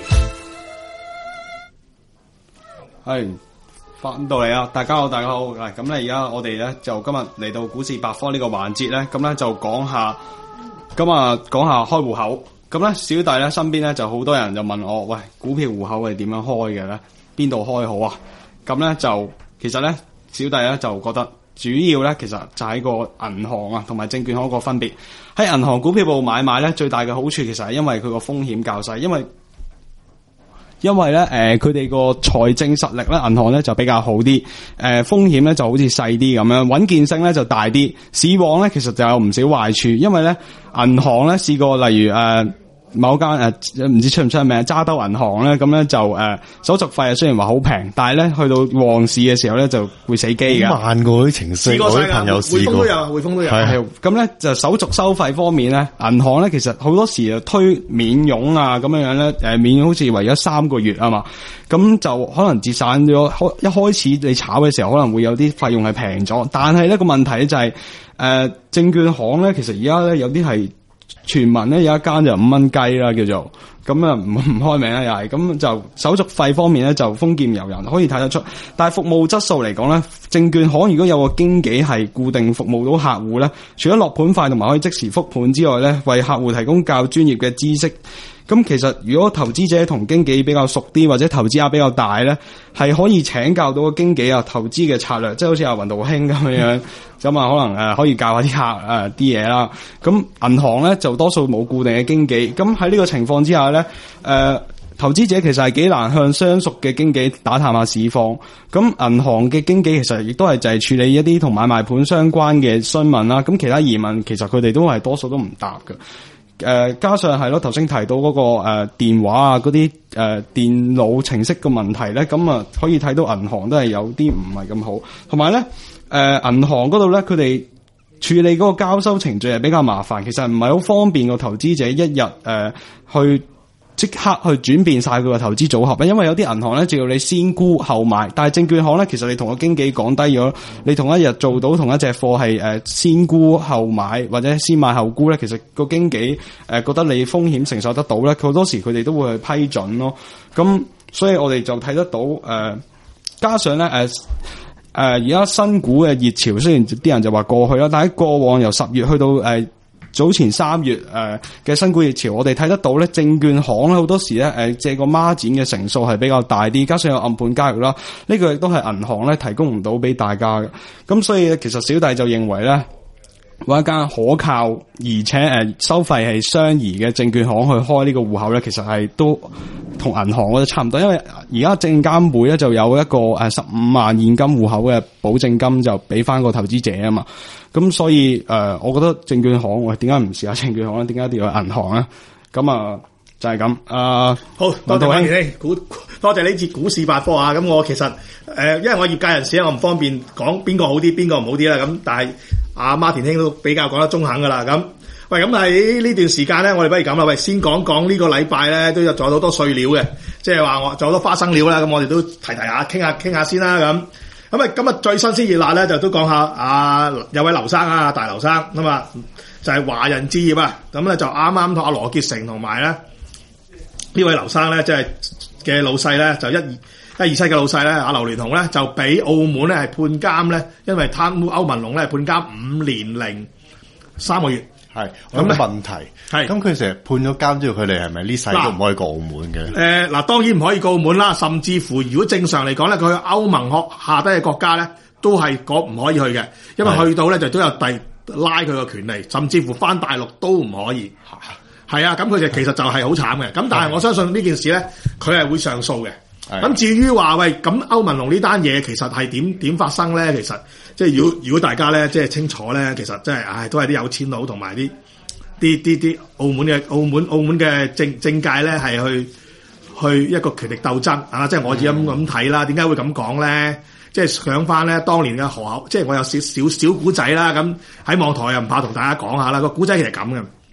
Speaker 2: 係翻到嚟啊！大家好，大家好。咁咧，而家我哋咧就今日嚟到股市百科呢個環節咧，咁咧就講下，咁啊講下開戶口。咁咧，小弟咧身邊咧就好多人就問我，喂，股票戶口係點樣開嘅咧？邊度開好啊？咁咧就其實咧，小弟咧就覺得主要咧，其實就喺個銀行啊，同埋證券行個分別。喺銀行股票部買賣咧，最大嘅好處其實係因為佢個風險較細，因為因為咧，誒佢哋個財政實力咧，銀行咧就比較好啲，誒、呃、風險咧就好似細啲咁樣，穩健性咧就大啲。市往咧其實就有唔少壞處，因為咧銀行咧試過例如誒。呃某間誒唔知出唔出名渣兜銀行咧，咁咧就誒、呃、手續費啊雖然話好平，但係咧去到旺市嘅時候咧就會死機嘅。
Speaker 4: 慢過啲程式，我啲朋友試過。
Speaker 3: 匯豐都有，匯豐都有。
Speaker 2: 係咁咧就手續收費方面咧，銀行咧其實好多時就推免佣啊咁樣樣咧，誒免佣好似為咗三個月啊嘛，咁就可能節省咗開一開始你炒嘅時候可能會有啲費用係平咗，但係咧個問題咧就係、是、誒、呃、證券行咧其實而家咧有啲係。傳聞咧有一間就五蚊雞啦，叫做咁啊，唔唔開名啦，又係咁就手續費方面咧就豐儉由人，可以睇得出。但係服務質素嚟講咧，證券行如果有個經紀係固定服務到客戶咧，除咗落盤快同埋可以即時復盤之外咧，為客戶提供較專業嘅知識。咁其實如果投資者同經紀比較熟啲，或者投資額比較大咧，係可以請教到個經紀啊投資嘅策略，即係好似阿雲道興咁樣樣，咁啊可能誒可以教下啲客誒啲嘢啦。咁銀行咧就多數冇固定嘅經紀，咁喺呢個情況之下咧，誒、呃、投資者其實係幾難向相熟嘅經紀打探下市況。咁銀行嘅經紀其實亦都係就係處理一啲同買賣盤相關嘅詢問啦。咁其他疑問其實佢哋都係多數都唔答嘅。誒、呃，加上係咯，頭先提到嗰、那個誒、呃、電話啊，嗰啲誒電腦程式嘅問題咧，咁啊可以睇到銀行都係有啲唔係咁好，同埋咧誒銀行嗰度咧，佢哋處理嗰個交收程序係比較麻煩，其實唔係好方便個投資者一日誒、呃、去即刻去轉變晒佢個投資組合，因為有啲銀行咧就要你先沽後買，但係證券行咧其實你同個經紀講低咗，你同一日做到同一隻貨係誒先沽後買或者先買後沽咧，其實個經紀誒、呃、覺得你風險承受得到咧，好多時佢哋都會去批准咯。咁所以我哋就睇得到誒、呃，加上咧誒誒而家新股嘅熱潮，雖然啲人就話過去啦，但係過往由十月去到誒。呃早前三月誒嘅、呃、新股熱潮，我哋睇得到咧，證券行咧好多時咧誒、呃、借個孖展嘅成數係比較大啲，加上有暗盤交易啦，呢、這個亦都係銀行咧提供唔到俾大家嘅。咁所以其實小弟就認為咧，揾一間可靠而且誒、呃、收費係相宜嘅證券行去開呢個戶口咧，其實係都同銀行我覺得差唔多，因為而家證監會咧就有一個誒十五萬現金戶口嘅保證金就俾翻個投資者啊嘛。咁所以誒、呃，我覺得證券行，喂，點解唔試下證券行咧？點解一定要銀行咧？咁啊，就係、是、咁。啊，
Speaker 3: 好，多謝馬田兄，股多謝呢次股市百科啊！咁我其實誒、呃，因為我業界人士咧，我唔方便講邊個好啲，邊個唔好啲啦。咁但係阿馬田兄都比較講得中肯噶啦。咁喂，咁喺呢段時間咧，我哋不如咁啦，喂，先講講呢個禮拜咧，都有做咗好多碎料嘅，即係話我做好多花生料啦。咁我哋都提提下，傾下傾下先啦。咁。咁啊，今日最新鮮熱辣咧，就都講下啊，有位劉生啊，大劉生咁啊，就係、是、華人置業啊，咁咧就啱啱同阿羅傑成同埋咧呢位劉生咧，即係嘅老細咧，就一二一二七嘅老細咧，阿劉聯雄咧就俾澳門咧係判監咧，因為貪污歐文龍咧判監五年零三個月。
Speaker 4: 係，有咩問題？係，咁佢成日判咗監之後，佢哋係咪呢世都唔可以過澳門嘅？
Speaker 3: 誒，嗱，當然唔可以過澳門啦，甚至乎如果正常嚟講咧，佢去歐盟學下低嘅國家咧，都係講唔可以去嘅，因為去到咧就都有第拉佢個權利，甚至乎翻大陸都唔可以。係啊，咁佢就其實就係好慘嘅。咁但係我相信呢件事咧，佢係會上訴嘅。咁至於話喂，咁歐文龍呢單嘢其實係點點發生咧？其實即係如果如果大家咧即係清楚咧，其實真係唉都係啲有錢佬同埋啲啲啲啲澳門嘅澳門澳門嘅政政界咧係去去一個權力鬥爭啊！即係我只咁咁睇啦。點解會咁講咧？即係想翻咧當年嘅河口，即係我有少少少古仔啦。咁喺網台又唔怕同大家講下啦。個古仔其實咁嘅。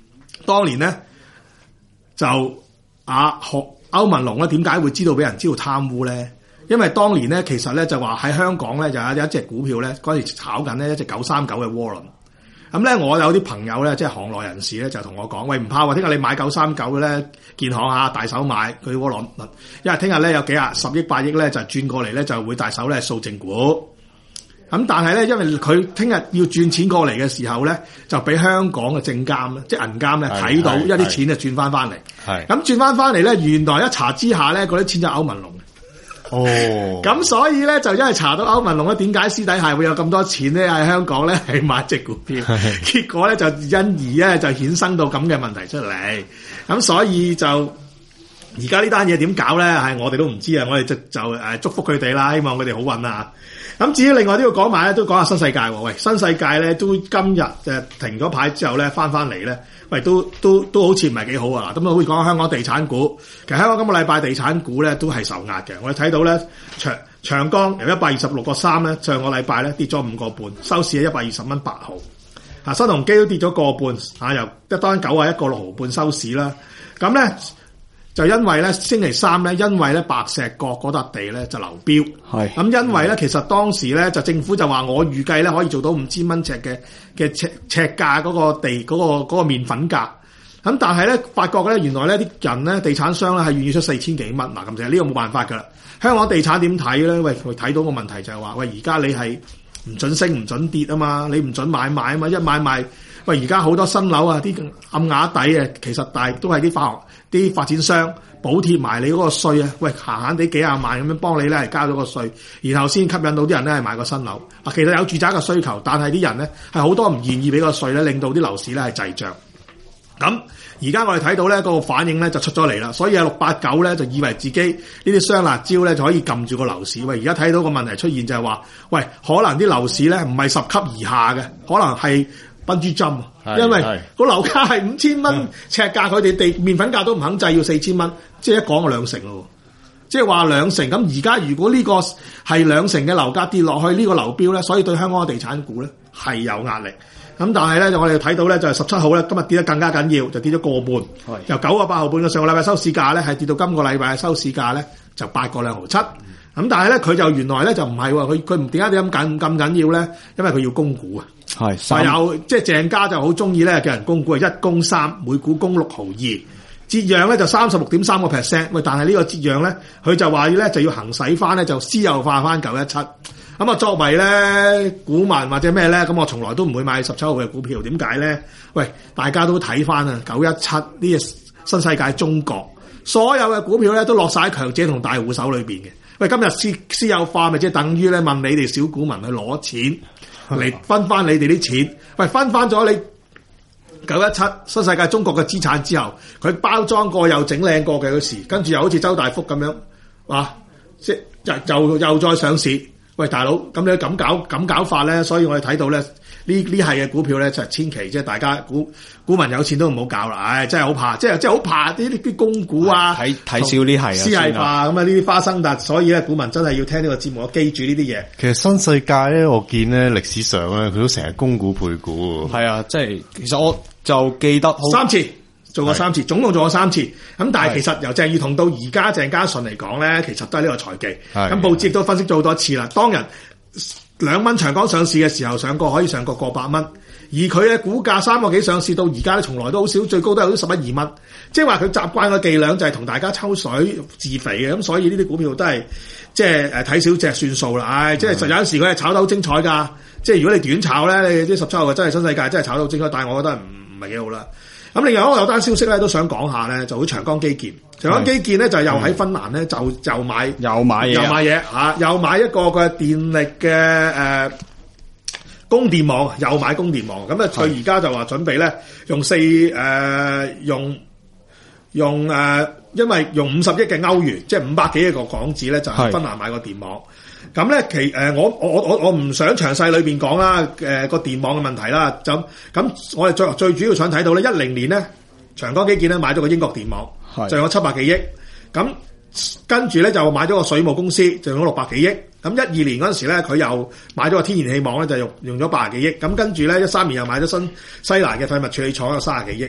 Speaker 3: 當年咧就啊學歐文龍咧點解會知道俾人知道貪污咧？因為當年咧其實咧就話喺香港咧就有一隻股票咧嗰陣時炒緊咧一隻九三九嘅窩輪。咁咧，我有啲朋友咧，即係行內人士咧，就同我講：喂，唔怕喎，聽日你買九三九嘅咧，建行下大手買佢窩輪，因為聽日咧有幾廿十億、八億咧就轉過嚟咧，就會大手咧掃正股。咁但係咧，因為佢聽日要轉錢過嚟嘅時候咧，就俾香港嘅證監即係銀監咧睇到，一啲錢就轉翻翻嚟。係咁轉翻翻嚟咧，原來一查之下咧，嗰啲錢就歐文龍。
Speaker 4: 哦，
Speaker 3: 咁所以咧就因為查到歐文龍咧，點解私底下會有咁多錢咧喺香港咧係買隻股票，結果咧就因而咧就衍生到咁嘅問題出嚟，咁所以就而家呢單嘢點搞咧，係我哋都唔知啊，我哋就就誒祝福佢哋啦，希望佢哋好運啊！咁至於另外都要講埋咧，都講下新世界喎。喂，新世界咧都今日誒停咗牌之後咧，翻翻嚟咧，喂都都都好似唔係幾好啊！咁啊，好似講下香港地產股，其實香港今個禮拜地產股咧都係受壓嘅。我哋睇到咧長長江由一百二十六個三咧，上個禮拜咧跌咗五個半，收市係一百二十蚊八毫。啊，新鴻基都跌咗個半，啊由一單九啊一個六毫半收市啦。咁咧。就因為咧星期三咧，因為咧白石角嗰笪地咧就流標，係咁因為咧其實當時咧就政府就話我預計咧可以做到五千蚊尺嘅嘅尺尺價嗰個地嗰、嗰個嗰、嗰個麵粉價，咁但係咧發覺咧原來咧啲人咧地產商咧係願意出四千幾蚊，嗱咁就係呢個冇辦法㗎啦。香港地產點睇咧？喂，佢睇到個問題就係話，喂而家你係唔準升唔準跌啊嘛，你唔準買賣啊嘛，一買賣。喂，而家好多新樓啊，啲暗瓦底啊，其實大都係啲發學啲發展商補貼埋你嗰個稅啊，喂，閒閒地幾廿萬咁樣幫你咧係交咗個稅，然後先吸引到啲人咧係買個新樓。啊，其實有住宅嘅需求，但係啲人咧係好多唔願意俾個稅咧，令到啲樓市咧係滯脹。咁而家我哋睇到咧個反應咧就出咗嚟啦，所以啊六八九咧就以為自己呢啲雙辣椒咧就可以撳住個樓市。喂，而家睇到個問題出現就係話，喂，可能啲樓市咧唔係十級以下嘅，可能係笨豬針，因為個樓價係五千蚊尺價，佢哋地麵粉價都唔肯制，要四千蚊，即係一講就兩成咯。即係話兩成，咁而家如果呢個係兩成嘅樓價跌落去呢個流標咧，所以對香港嘅地產股咧係有壓力。咁但係咧，就我哋睇到咧，就係十七號咧，今日跌得更加緊要，就跌咗個半，由九個八毫半嘅上個禮拜收市價咧，係跌到今個禮拜嘅收市價咧就八個兩毫七。咁但係咧，佢就原來咧就唔係喎，佢佢唔點解點咁緊咁緊要咧？因為佢要供股啊。係，係有即係鄭家就好中意咧叫人供股，係一供三，每股供六毫二，折讓咧就三十六點三個 percent。喂，但係呢個折讓咧，佢就話咧就要行使翻咧就私有化翻九一七。咁啊，作為咧股民或者咩咧，咁我從來都唔會買十七號嘅股票。點解咧？喂，大家都睇翻啊，九一七呢隻新世界中國所有嘅股票咧都落晒喺強者同大戶手裏邊嘅。喂，今日私私有化咪即係等於咧問你哋小股民去攞錢嚟分翻你哋啲錢。喂，分翻咗你九一七新世界中國嘅資產之後，佢包裝過又整靚過嘅嗰時，跟住又好似周大福咁樣，哇！即係又又又再上市。喂，大佬，咁你咁搞咁搞法咧，所以我哋睇到咧呢呢係嘅股票咧就係千祈即係大家股股民有錢都唔好搞啦，唉，真係好怕，即係即係好怕啲啲啲公股啊，睇睇少呢係啊，私係化咁啊呢啲花生達，所以咧股民真係要聽呢個節目，記住呢啲嘢。
Speaker 4: 其實新世界咧，我見咧歷史上咧，佢都成日供股配股。
Speaker 2: 係啊，即係其實我就記得好
Speaker 3: 三次。做過三次，總共做過三次。咁但係其實由鄭裕彤到而家鄭家純嚟講咧，其實都係呢個財技。咁報紙亦都分析咗好多次啦。當日兩蚊長江上市嘅時候上過，可以上過過百蚊。而佢嘅股價三個幾上市到而家咧，從來都好少，最高都有十一二蚊。即係話佢習慣嘅伎倆就係同大家抽水自肥嘅。咁所以呢啲股票都係即係誒睇少隻算數啦。唉，即係實有時佢係炒得好精彩㗎。即係如果你短炒咧，你啲十七號真係新世界真係炒到好精彩，但係我覺得唔唔係幾好啦。咁另外我有單消息咧，都想講下咧，就好長江基建。長江基建咧就又喺芬蘭咧，就就買
Speaker 2: 又買嘢，
Speaker 3: 又買嘢嚇，又買一個嘅電力嘅誒、呃、供電網，又買供電網。咁啊，佢而家就話準備咧用四誒、呃、用用誒、呃，因為用五十億嘅歐元，即係五百幾億個港紙咧，就喺芬蘭買個電網。咁咧其誒、呃、我我我我唔想詳細裏邊講啦，誒、呃、個電網嘅問題啦，就咁我哋最最主要想睇到咧，一零年咧長江基建咧買咗個英國電網，就用咗七百幾億，咁跟住咧就買咗個水務公司，就用咗六百幾億，咁一二年嗰陣時咧佢又買咗個天然氣網咧，就用用咗八十幾億，咁跟住咧一三年又買咗新西蘭嘅廢物處理廠有三十幾億，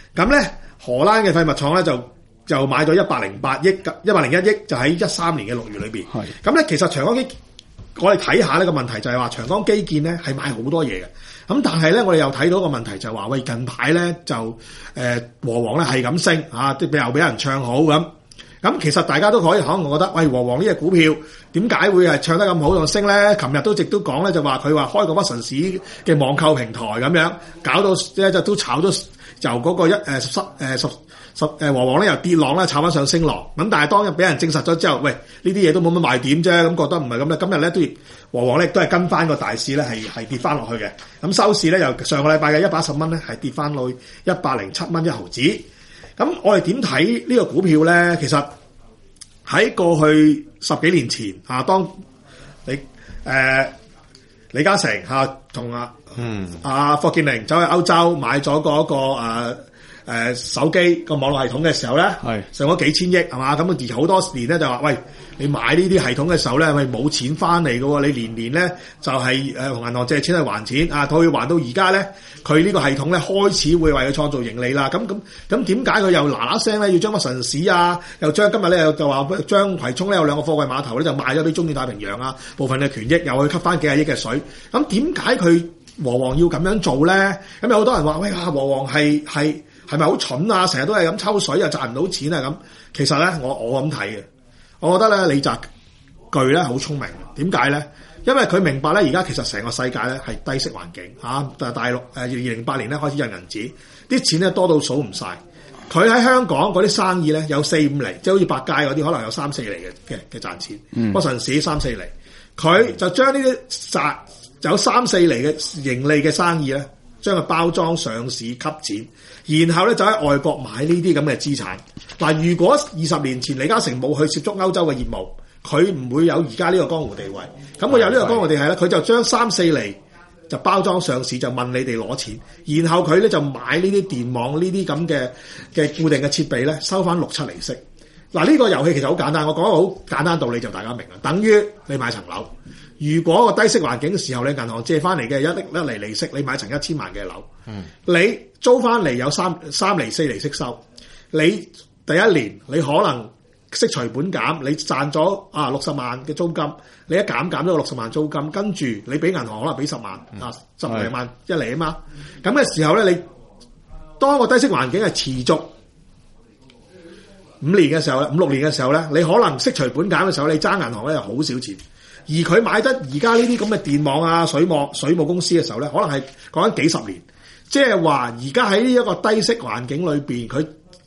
Speaker 3: 咁咧荷蘭嘅廢物廠咧就就買咗一百零八億，一百零一億就喺一三年嘅六月裏邊。
Speaker 2: 係
Speaker 3: 咁咧，其實長江基我哋睇下呢個問題就係話長江基建咧係買好多嘢嘅。咁但係咧，我哋又睇到個問題就係話，喂近排咧就誒、呃、和黃咧係咁升啊，即係又俾人唱好咁。咁其實大家都可以可能覺得，喂和黃呢隻股票點解會係唱得咁好仲升咧？琴日都直都講咧，就話佢話開個屈臣氏嘅網購平台咁樣，搞到咧就都炒咗由嗰個一誒十誒十十誒和黃咧由跌浪咧炒翻上升浪。咁但係當日俾人證實咗之後，喂呢啲嘢都冇乜賣點啫，咁覺得唔係咁啦。今日咧都和黃咧都係跟翻個大市咧係係跌翻落去嘅。咁收市咧由上個禮拜嘅一百一十蚊咧係跌翻去一百零七蚊一毫子。咁我哋點睇呢個股票咧？其實喺過去十幾年前啊，當李誒、呃、李嘉誠嚇同啊嗯啊霍建寧走去歐洲買咗嗰、那個誒誒、呃呃、手機個網絡系統嘅時候咧，係上咗幾千億係嘛？咁而好多年咧就話喂，你買呢啲系統嘅時候咧，係冇錢翻嚟嘅喎，你年年咧就係誒同銀行借錢去還錢啊，佢還到而家咧，佢呢個系統咧開始會為佢創造盈利啦。咁咁咁點解佢又嗱嗱聲咧要將個屈臣氏啊，又將今日咧又就話將葵涌咧有兩個貨櫃碼頭咧就賣咗俾中遠太平洋啊，部分嘅權益又去吸翻幾廿億嘅水。咁點解佢和黃要咁樣做咧？咁有好多人話喂啊，和黃係係係咪好蠢啊？成日都係咁抽水啊，賺唔到錢啊咁。其實咧，我我咁睇嘅。我覺得咧，李澤钜咧好聰明。點解咧？因為佢明白咧，而家其實成個世界咧係低息環境嚇。但係大陸誒二零零八年咧開始印銀紙，啲錢咧多到數唔晒。佢喺香港嗰啲生意咧有四五厘，即係好似百佳嗰啲可能有三四厘嘅嘅嘅賺錢。屈臣氏三四厘，佢就將呢啲賺有三四厘嘅盈利嘅生意咧，將佢包裝上市吸錢，然後咧就喺外國買呢啲咁嘅資產。嗱，如果二十年前李嘉誠冇去涉足歐洲嘅業務，佢唔會有而家呢個江湖地位。咁佢有呢個江湖地位咧，佢就將三四厘就包裝上市，就問你哋攞錢，然後佢咧就買呢啲電網呢啲咁嘅嘅固定嘅設備咧，收翻六七厘息。嗱，呢個遊戲其實好簡單，我講個好簡單道理就大家明啦。等於你買層樓，如果個低息環境嘅時候，你銀行借翻嚟嘅一厘一厘利息，你買層一千萬嘅樓，嗯、你租翻嚟有三三厘四厘息收，你第一年你可能息除本減，你賺咗啊六十萬嘅租金，你一減減咗個六十萬租金，跟住你俾銀行可能俾十萬、嗯、啊十零萬一厘啊嘛，咁嘅時候咧，你當個低息環境係持續五年嘅時候咧，五六年嘅時候咧，你可能息除本減嘅時候，你爭銀行咧又好少錢，而佢買得而家呢啲咁嘅電網啊、水網、水務公司嘅時候咧，可能係講緊幾十年，即係話而家喺呢一個低息環境裏邊，佢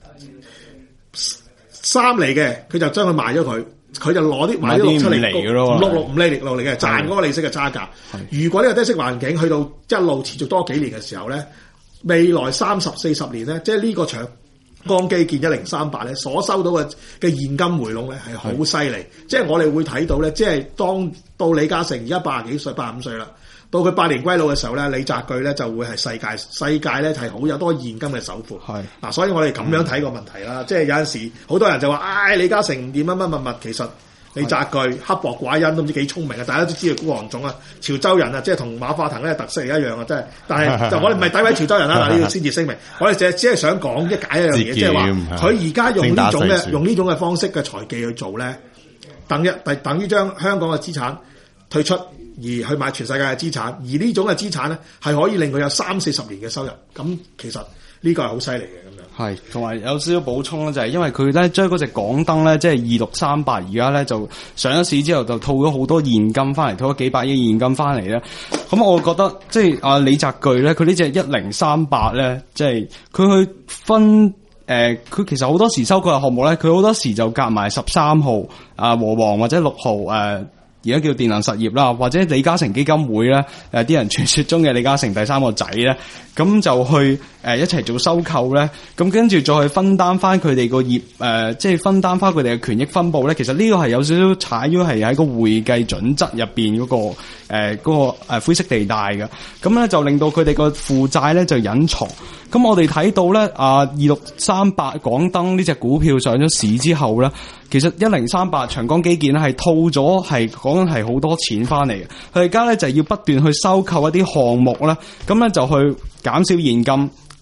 Speaker 3: 三厘嘅，佢就將佢賣咗佢，佢就攞啲買啲六七厘嘅咯，六六五厘六厘嘅賺嗰個利息嘅差價。如果呢個低息環境去到一路持續多幾年嘅時候咧，未來三十四十年咧，即係呢個長江基建一零三八咧，所收到嘅嘅現金回籠咧係好犀利。即係我哋會睇到咧，即係當到李嘉誠而家八十幾歲、八十五歲啦。到佢百年歸老嘅時候咧，李澤钜咧就會係世界世界咧係好有多現金嘅首富。係嗱、啊，所以我哋咁樣睇個問題啦。嗯、即係有陣時好多人就話，唉、哎，李嘉誠唔掂乜乜乜乜，其實李澤钜刻薄寡恩，都唔知幾聰明啊！大家都知道孤寒種啊，潮州人啊，即係同馬化騰咧特色一樣啊，真係。但係就我哋唔係詆毀潮州人啦，嗱呢個先至聲明。我哋淨係只係想講一解一樣嘢，即係話佢而家用呢種嘅用呢種嘅方式嘅財技去做咧，等一等於將香港嘅資產退出。而去買全世界嘅資產，而呢種嘅資產咧係可以令佢有三四十年嘅收入，咁其實呢個係好犀利嘅咁樣。係，同埋有少少補充咧，就係因為佢咧將嗰隻港燈咧，即係二六三八，而家咧就上咗市之後就套咗好多現金翻嚟，套咗幾百億現金翻嚟咧。咁我覺得即係阿李澤钜咧，佢呢隻一零三八咧，即係佢去分誒，佢、呃、其實好多時收購嘅項目咧，佢好多時就夾埋十三號啊和黃或者六號誒。呃而家叫電能實業啦，或者李嘉誠基金會咧，誒啲人傳說中嘅李嘉誠第三個仔咧，咁就去誒、呃、一齊做收購咧，咁跟住再去分擔翻佢哋個業誒、呃，即係分擔翻佢哋嘅權益分佈咧。其實呢個係有少少踩咗係喺個會計準則入邊嗰個誒嗰、呃嗰個、灰色地帶嘅，咁咧就令到佢哋個負債咧就隱藏。咁我哋睇到咧啊二六三八港燈呢隻股票上咗市之後咧，其實一零三八長江基建咧係套咗係講緊係好多錢翻嚟嘅，佢而家咧就要不斷去收購一啲項目啦，咁咧就去減少現金，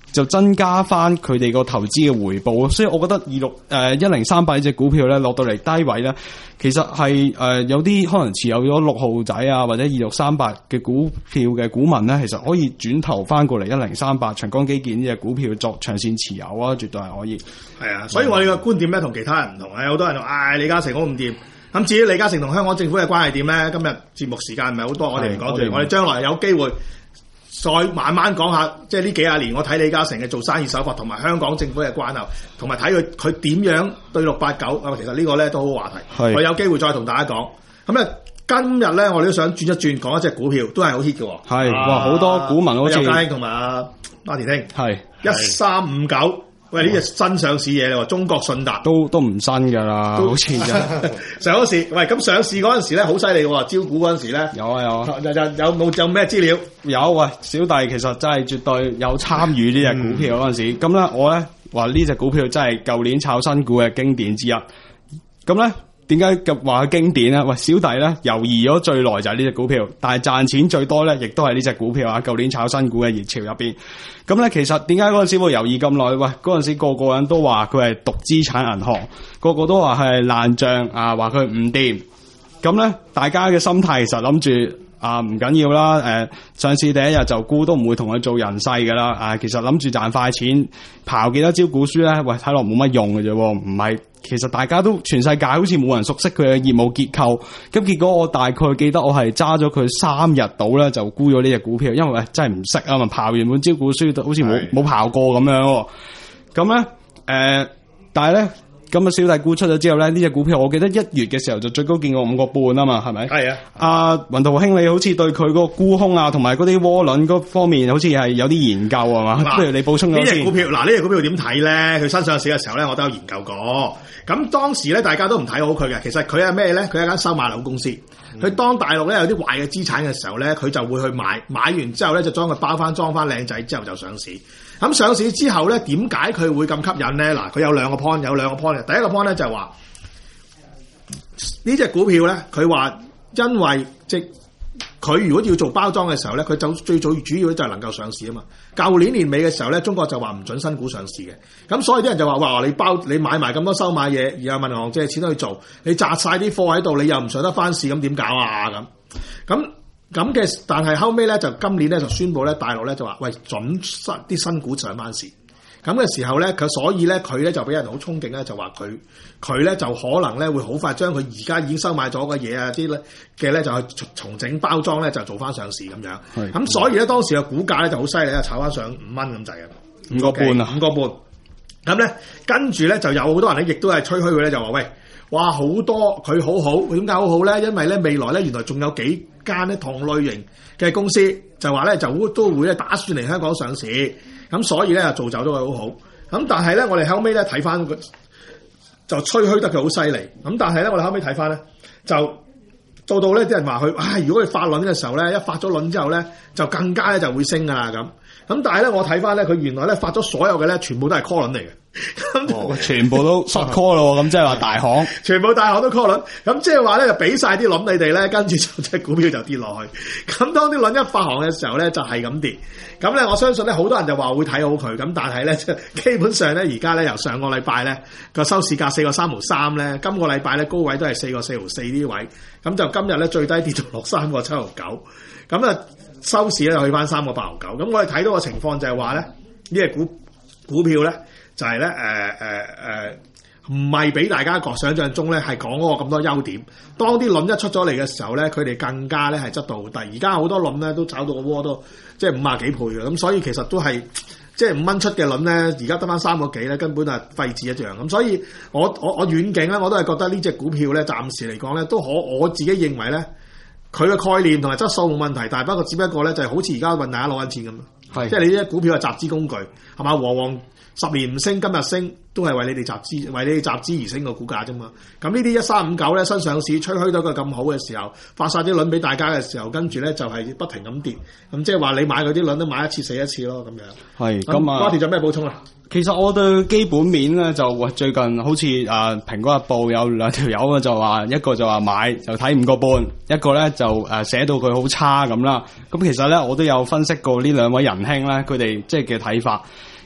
Speaker 2: 就增加翻佢哋個投資嘅回報。所以我覺得二六誒一零三八呢隻股票咧落到嚟低位咧，其實係誒、呃、有啲可能持有咗六號仔啊或者二六三八嘅股票嘅股民咧，其實可以轉投翻過嚟一零三八長江基建呢隻股票作長線持有啊，絕對係可以。
Speaker 3: 係啊，所以我哋嘅觀點咧同其他人唔同啊，有好多人話唉、哎、李嘉誠好唔掂。咁至於李嘉誠同香港政府嘅關係點咧？今日節目時間唔係好多，我哋唔講住，我哋將來有機會再慢慢講下，即係呢幾廿年我睇李嘉誠嘅做生意手法同埋香港政府嘅關係，同埋睇佢佢點樣對六八九啊，其實呢個咧都好話題，我有機會再同大家講。咁咧今日咧我哋都想轉一轉講一隻股票，都係好 hit 嘅。
Speaker 2: 係哇，好多股民好似
Speaker 3: 有家興同埋阿馬田興，
Speaker 2: 係
Speaker 3: 一三五九。喂，呢隻新上市嘢喎，中國信達
Speaker 2: 都都唔新㗎啦，好似就
Speaker 3: 上市。喂，咁上市嗰陣時咧，好犀利喎！招股嗰陣時咧，
Speaker 2: 有啊有啊，
Speaker 3: 有有有冇有咩資料？
Speaker 2: 有喂，小弟其實真係絕對有參與呢隻股票嗰陣時。咁咧、嗯，我咧話呢隻股票真係舊年炒新股嘅經典之一。咁咧。點解咁話佢經典咧？喂，小弟咧猶豫咗最耐就係呢隻股票，但係賺錢最多咧，亦都係呢隻股票啊！舊年炒新股嘅熱潮入邊，咁咧其實點解嗰陣時會猶豫咁耐？喂，嗰陣時個個人都話佢係毒資產銀行，個個都話係爛賬啊，話佢唔掂。咁咧，大家嘅心態其實諗住啊唔緊要啦，誒、呃、上市第一日就沽都唔會同佢做人世㗎啦。啊，其實諗住賺快錢，刨幾多招股書咧？喂，睇落冇乜用嘅啫，唔係。其實大家都全世界好似冇人熟悉佢嘅業務結構，咁結果我大概記得我係揸咗佢三日到咧就沽咗呢隻股票，因為喂真係唔識啊嘛，刨完本招股書好似冇冇刨過咁樣，咁咧誒，但係咧咁啊小弟沽出咗之後咧，呢隻股票我記得一月嘅時候就最高見過五個半啊嘛，係咪？係啊，阿雲圖兄你好似對佢個沽空啊同埋嗰啲窩輪嗰方面好似係有啲研究啊嘛，不如你補充咗先。呢隻股票嗱，呢隻股票點睇咧？佢新上市嘅時候咧，我都有研究過。咁當時咧，大家都唔睇好佢嘅。其實佢係咩咧？佢係一間收買樓公司。佢、嗯、當大陸咧有啲壞嘅資產嘅時候咧，佢就會去買，買完之後咧就將佢包翻裝翻靚仔之後就上市。咁上市之後咧，點解佢會咁吸引咧？嗱，佢有兩個 point， 有兩個 point 嘅。第一個 point 咧就係話呢隻股票咧，佢話因為即佢如果要做包裝嘅時候咧，佢就最最主要就係能夠上市啊嘛。舊年年尾嘅時候咧，中國就話唔准新股上市嘅，咁所以啲人就話：哇！你包你買埋咁多收買嘢，而家問銀行借錢去做，你砸晒啲貨喺度，你又唔上得翻市，咁點搞啊？咁咁咁嘅，但係後尾咧就今年咧就宣布咧，大陸咧就話：喂，準新啲新股上翻市。咁嘅時候咧，佢所以咧佢咧就俾人好憧憬咧，就話佢佢咧就可能咧會好快將佢而家已經收買咗嘅嘢啊啲咧嘅咧就去重整包裝咧就做翻上市咁樣。咁所以咧當時嘅股價咧就好犀利啊，炒翻上五蚊咁滯啊，五個半啊，五個半。咁咧跟住咧就有好多人咧亦都係吹噓佢咧就話：喂，哇好多佢好好，點解好好咧？因為咧未來咧原來仲有幾間咧同類型嘅公司就話咧就都會咧打算嚟香港上市。咁所以咧就造就咗佢好好，咁但係咧我哋後尾咧睇翻佢就吹噓得佢好犀利，咁但係咧我哋後尾睇翻咧就做到咧啲人話佢，唉如果佢發輪嘅時候咧，一發咗輪之後咧就更加咧就會升噶啦咁，咁但係咧我睇翻咧佢原來咧發咗所有嘅咧全部都係 call 輪嚟嘅。 哦、全部都 short call 咯，咁即係話大行，
Speaker 3: 全部大行都 call 輪，咁即係話咧就俾晒啲輪你哋咧，跟住就隻股票就跌落去。咁當啲輪一發行嘅時候咧，就係咁跌。咁咧我相信咧好多人就話會睇好佢，咁但係咧基本上咧而家咧由上個禮拜咧個收市價四個三毫三咧，今個禮拜咧高位都係四個四毫四呢位，咁就今日咧最低跌到落三個七毫九，咁啊收市咧就去翻三個八毫九。咁我哋睇到個情況就係話咧呢隻股股票咧。就係咧誒誒誒，唔係俾大家個想像中咧係講嗰個咁多優點。當啲輪一出咗嚟嘅時候咧，佢哋更加咧係質度好低。而家好多輪咧都炒到個窩都即係五廿幾倍嘅，咁所以其實都係即係五蚊出嘅輪咧，而家得翻三個幾咧，根本係廢紙一樣。咁所以我我我遠景咧，我都係覺得呢隻股票咧，暫時嚟講咧都可我自己認為咧，佢嘅概念同埋質素冇問題，但係不過只不過咧就係好似而家問大家攞緊錢咁，係即係你啲股票係集資工具係嘛，往往。十年唔升，今日升都係為你哋集資，為你哋集資而升個股價啫嘛。咁呢啲一三五九咧新上市，吹噓到佢咁好嘅時候，發晒啲輪俾大家嘅時候，跟住咧就係、是、不停咁跌。咁即係話你買嗰啲輪都買一次死一次咯，咁樣。係咁啊。Marty仲有咩補充啊？
Speaker 2: 其實我對基本面咧就喂最近好似啊蘋果日報有兩條友啊就話一個就話買就睇五個半，一個咧就誒寫到佢好差咁啦。咁其實咧我都有分析過呢兩位仁兄咧佢哋即係嘅睇法。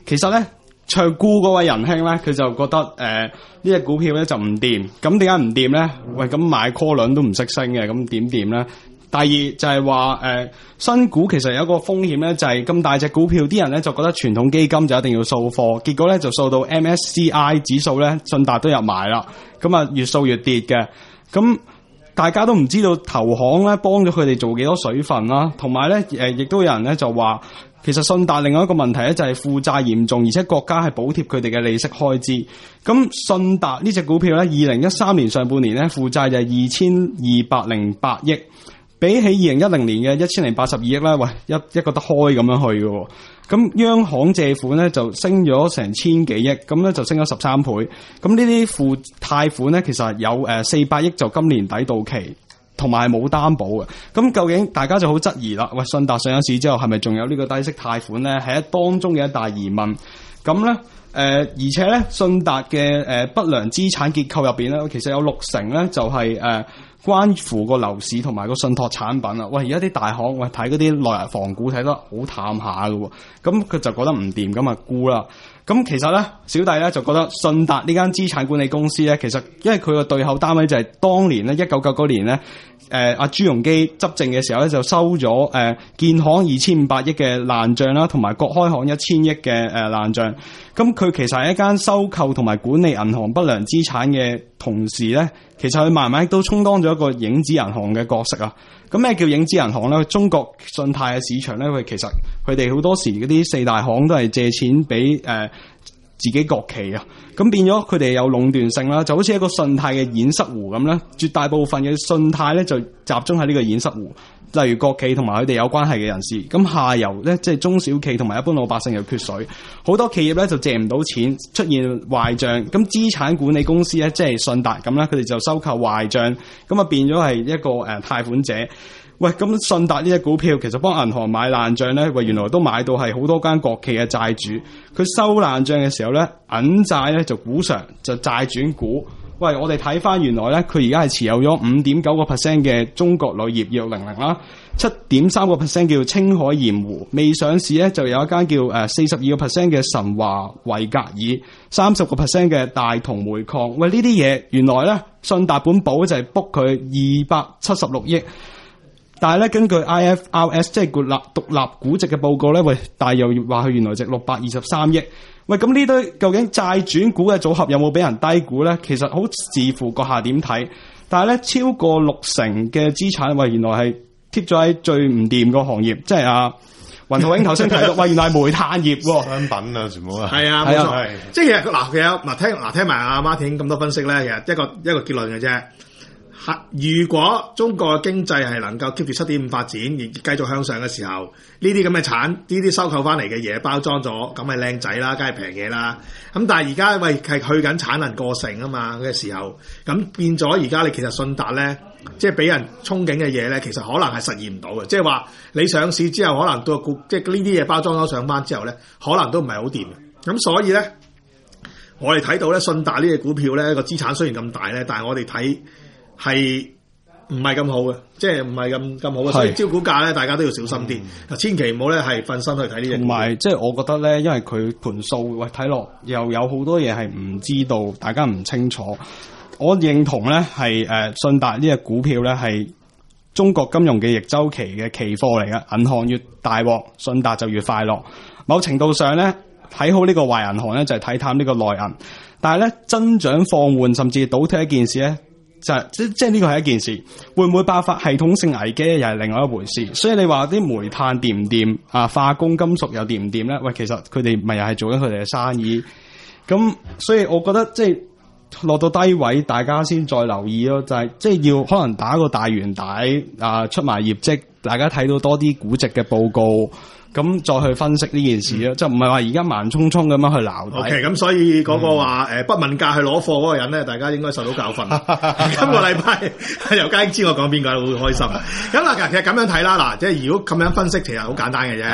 Speaker 2: 其實咧。唱沽嗰位仁兄咧，佢就覺得誒呢隻股票咧就唔掂，咁點解唔掂咧？喂，咁買 call 輪都唔識升嘅，咁點掂咧？第二就係話誒新股其實有一個風險咧，就係、是、咁大隻股票，啲人咧就覺得傳統基金就一定要掃貨，結果咧就掃到 M S C I 指數咧，信達都入埋啦，咁啊越掃越跌嘅，咁大家都唔知道投行咧幫咗佢哋做幾多水分啦，同埋咧誒亦都有人咧就話。其實信達另外一個問題咧就係負債嚴重，而且國家係補貼佢哋嘅利息開支。咁信達呢隻股票咧，二零一三年上半年咧負債就係二千二百零八億，比起二零一零年嘅一千零八十二億咧，喂一一個得開咁樣去嘅。咁央行借款咧就升咗成千幾億，咁咧就升咗十三倍。咁呢啲負貸款咧其實有誒四百億就今年底到期。同埋冇擔保嘅，咁究竟大家就好質疑啦？喂，信達上咗市之後，係咪仲有呢個低息貸款咧？係一當中嘅一大疑問。咁咧，誒、呃，而且咧，信達嘅誒不良資產結構入邊咧，其實有六成咧就係、是、誒、呃、關乎個樓市同埋個信託產品啊。喂，而家啲大行喂睇嗰啲內銀房股睇得好淡下嘅喎，咁佢就覺得唔掂，咁啊沽啦。咁其實咧，小弟咧就覺得信達呢間資產管理公司咧，其實因為佢個對口單位就係當年咧一九九九年咧，誒、呃、阿朱鎔基執政嘅時候咧就收咗誒、呃、建行二千五百億嘅爛賬啦，同埋國開行一千億嘅誒爛賬。咁佢其實係一間收購同埋管理銀行不良資產嘅同時咧，其實佢慢慢都充當咗一個影子銀行嘅角色啊。咁咩叫影子銀行咧？中國信貸嘅市場咧，佢其實佢哋好多時嗰啲四大行都係借錢俾誒、呃、自己國企啊，咁變咗佢哋有壟斷性啦，就好似一個信貸嘅堰塞湖咁咧，絕大部分嘅信貸咧就集中喺呢個堰塞湖，例如國企同埋佢哋有關係嘅人士，咁下游咧即係中小企同埋一般老百姓又缺水，好多企業咧就借唔到錢，出現壞賬，咁資產管理公司咧即係信達咁啦，佢哋就收購壞賬，咁啊變咗係一個誒貸款者。喂，咁信達呢隻股票其實幫銀行買爛賬咧，喂原來都買到係好多間國企嘅債主，佢收爛賬嘅時候咧，銀債咧就股償就債轉股。喂，我哋睇翻原來咧，佢而家係持有咗五點九個 percent 嘅中國鋁業二六零零啦，七點三個 percent 叫青海鹽湖，未上市咧就有一間叫誒四十二個 percent 嘅神華維格爾，三十個 percent 嘅大同煤礦。喂，呢啲嘢原來咧信達本簿就係 book 佢二百七十六億。但係咧，根據 I F R S 即係獨立獨立估值嘅報告咧，喂，但係又話佢原來值六百二十三億。喂，咁呢堆究竟債轉股嘅組合有冇俾人低估咧？其實好視乎閣下點睇。但係咧，超過六成嘅資產，喂，原來係貼咗喺最唔掂個行業，即係啊雲圖英頭先提到，喂，原來係煤炭業喎，
Speaker 4: 商品啊，全部啊，
Speaker 3: 係啊，冇錯，即係其實嗱，其實嗱聽嗱聽埋阿 Martin 咁多分析咧，其實一個一個結論嘅啫。如果中國嘅經濟係能夠 keep 住七點五發展而繼續向上嘅時候，呢啲咁嘅產呢啲收購翻嚟嘅嘢包裝咗，咁係靚仔啦，梗係平嘢啦。咁但係而家喂係去緊產能過剩啊嘛嘅時候，咁變咗而家你其實信達咧，即係俾人憧憬嘅嘢咧，其實可能係實現唔到嘅。即係話你上市之後，可能到即係呢啲嘢包裝咗上翻之後咧，可能都唔係好掂。咁所以咧，我哋睇到咧信達呢隻股票咧個資產雖然咁大咧，但係我哋睇。係唔係咁好嘅，即係唔係咁咁好嘅，所以招股價咧，大家都要小心啲，嗯、千祈唔好咧係瞓身去睇呢隻。同埋
Speaker 2: 即係我覺得咧，因為佢盤數喂睇落又有好多嘢係唔知道，大家唔清楚。我認同咧係誒信達呢隻股票咧係中國金融嘅逆周期嘅期貨嚟嘅，銀行越大鑊，信達就越快樂。某程度上咧睇好呢個壞銀行咧就係、是、睇淡呢個內銀，但係咧增長放緩甚至倒退一件事咧。就係即即係呢個係一件事，會唔會爆發系統性危機又係另外一回事。所以你話啲煤炭掂唔掂啊？化工金屬又掂唔掂咧？喂，其實佢哋咪又係做緊佢哋嘅生意。咁所以我覺得即係落到低位，大家先再留意咯。就係即係要可能打個大圓帶啊，出埋業績，大家睇到多啲估值嘅報告。咁再去分析呢件事咯，嗯、就唔係話而家慢匆匆咁樣去鬧底。OK，咁所以嗰個話誒、嗯、不問價去攞貨嗰個人咧，大家應該受到教訓。今個禮拜由家英知我講邊個，會開心。咁嗱，其實咁樣睇啦，嗱，即係如果咁樣分析，其實好簡單嘅啫。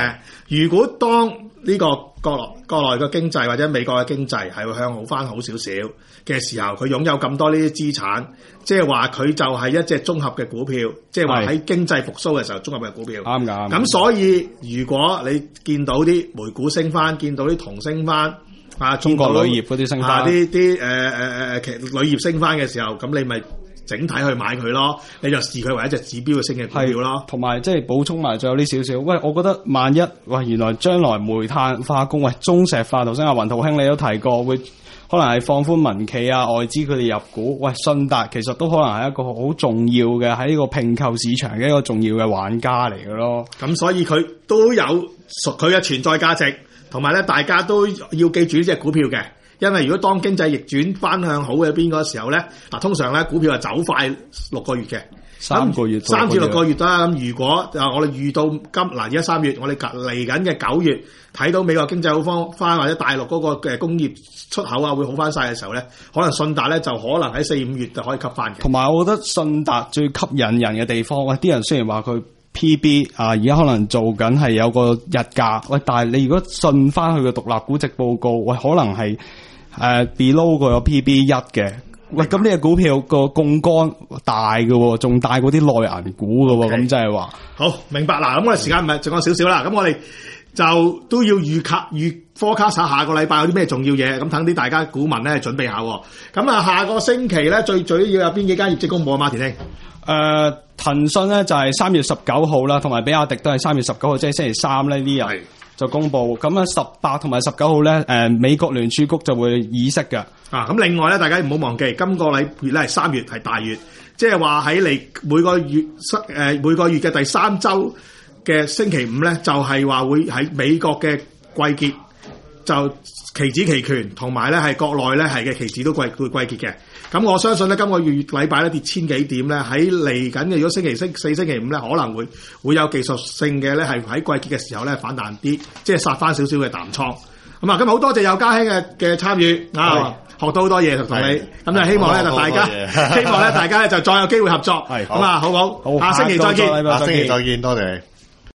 Speaker 3: 如果當呢個國內國內嘅經濟或者美國嘅經濟係會向好翻好少少嘅時候，佢擁有咁多呢啲資產，即係話佢就係一隻綜合嘅股票，即係話喺經濟復甦嘅時候綜合嘅股票。
Speaker 2: 啱㗎。
Speaker 3: 咁所以如果你見到啲煤股升翻，見到啲銅升翻，啊，
Speaker 2: 中國鋁業嗰啲升翻，
Speaker 3: 啲啲誒誒誒其鋁業升翻嘅時候，咁你咪整體去買佢咯，你就視佢為一隻指標嘅升嘅股票咯。
Speaker 2: 同埋即係補充埋，仲有呢少少。喂，我覺得萬一喂原來將來煤炭化工，喂中石化，頭先阿雲圖兄你都提過，會可能係放寬民企啊、外資佢哋入股。喂，信達其實都可能係一個好重要嘅喺呢個併購市場嘅一個重要嘅玩家嚟嘅咯。
Speaker 3: 咁所以佢都有屬佢嘅存在價值，同埋咧大家都要記住呢隻股票嘅。因為如果當經濟逆轉翻向好嘅邊個時候咧，嗱通常咧股票係走快六個月嘅，
Speaker 2: 三個月，
Speaker 3: 三至六個月啦。咁如果啊我哋遇到今嗱而家三月，我哋嚟緊嘅九月睇到美國經濟好方翻，或者大陸嗰個嘅工業出口啊會好翻晒嘅時候咧，可能信達咧就可能喺四五月就可以吸翻嘅。
Speaker 2: 同埋我覺得信達最吸引人嘅地方，喂啲人雖然話佢 P B 啊，而家可能做緊係有個日價，喂但係你如果信翻佢嘅獨立估值報告，喂可能係。誒、uh, below 個 P B 一嘅，喂咁呢個股票個槓桿大嘅喎，仲大過啲內銀股嘅喎，咁即係話
Speaker 3: 好明白啦。咁我哋時間唔係仲有少少啦，咁我哋就都要預測預 forecast 下下個禮拜有啲咩重要嘢，咁等啲大家股民咧準備下。咁啊，下個星期咧最最要有邊幾間業績公佈啊？馬田兄，
Speaker 2: 誒騰訊咧就係三月十九號啦，同埋比亞迪都係三月十九號，即係星期三咧呢日。就公布咁啊，十八同埋十九號咧，誒、呃、美國聯儲局就會議息嘅。啊，
Speaker 3: 咁另外咧，大家唔好忘記，今個禮月咧係三月係大月，即係話喺嚟每個月誒、呃、每個月嘅第三週嘅星期五咧，就係、是、話會喺美國嘅季結就期指期權同埋咧係國內咧係嘅期指都季會季結嘅。咁我相信咧，今個月禮拜咧跌千幾點咧，喺嚟緊嘅如果星期四、四星期五咧，可能會會有技術性嘅咧，係喺季結嘅時候咧反彈啲，即係殺翻少少嘅淡倉。咁啊，今日好多謝有家兄嘅嘅參與啊，學到好多嘢同你。咁就希望咧就大家，希望咧大家咧就再有機會合作。係咁啊，好唔好？好，下星期再見。
Speaker 4: 下星期再見，多謝。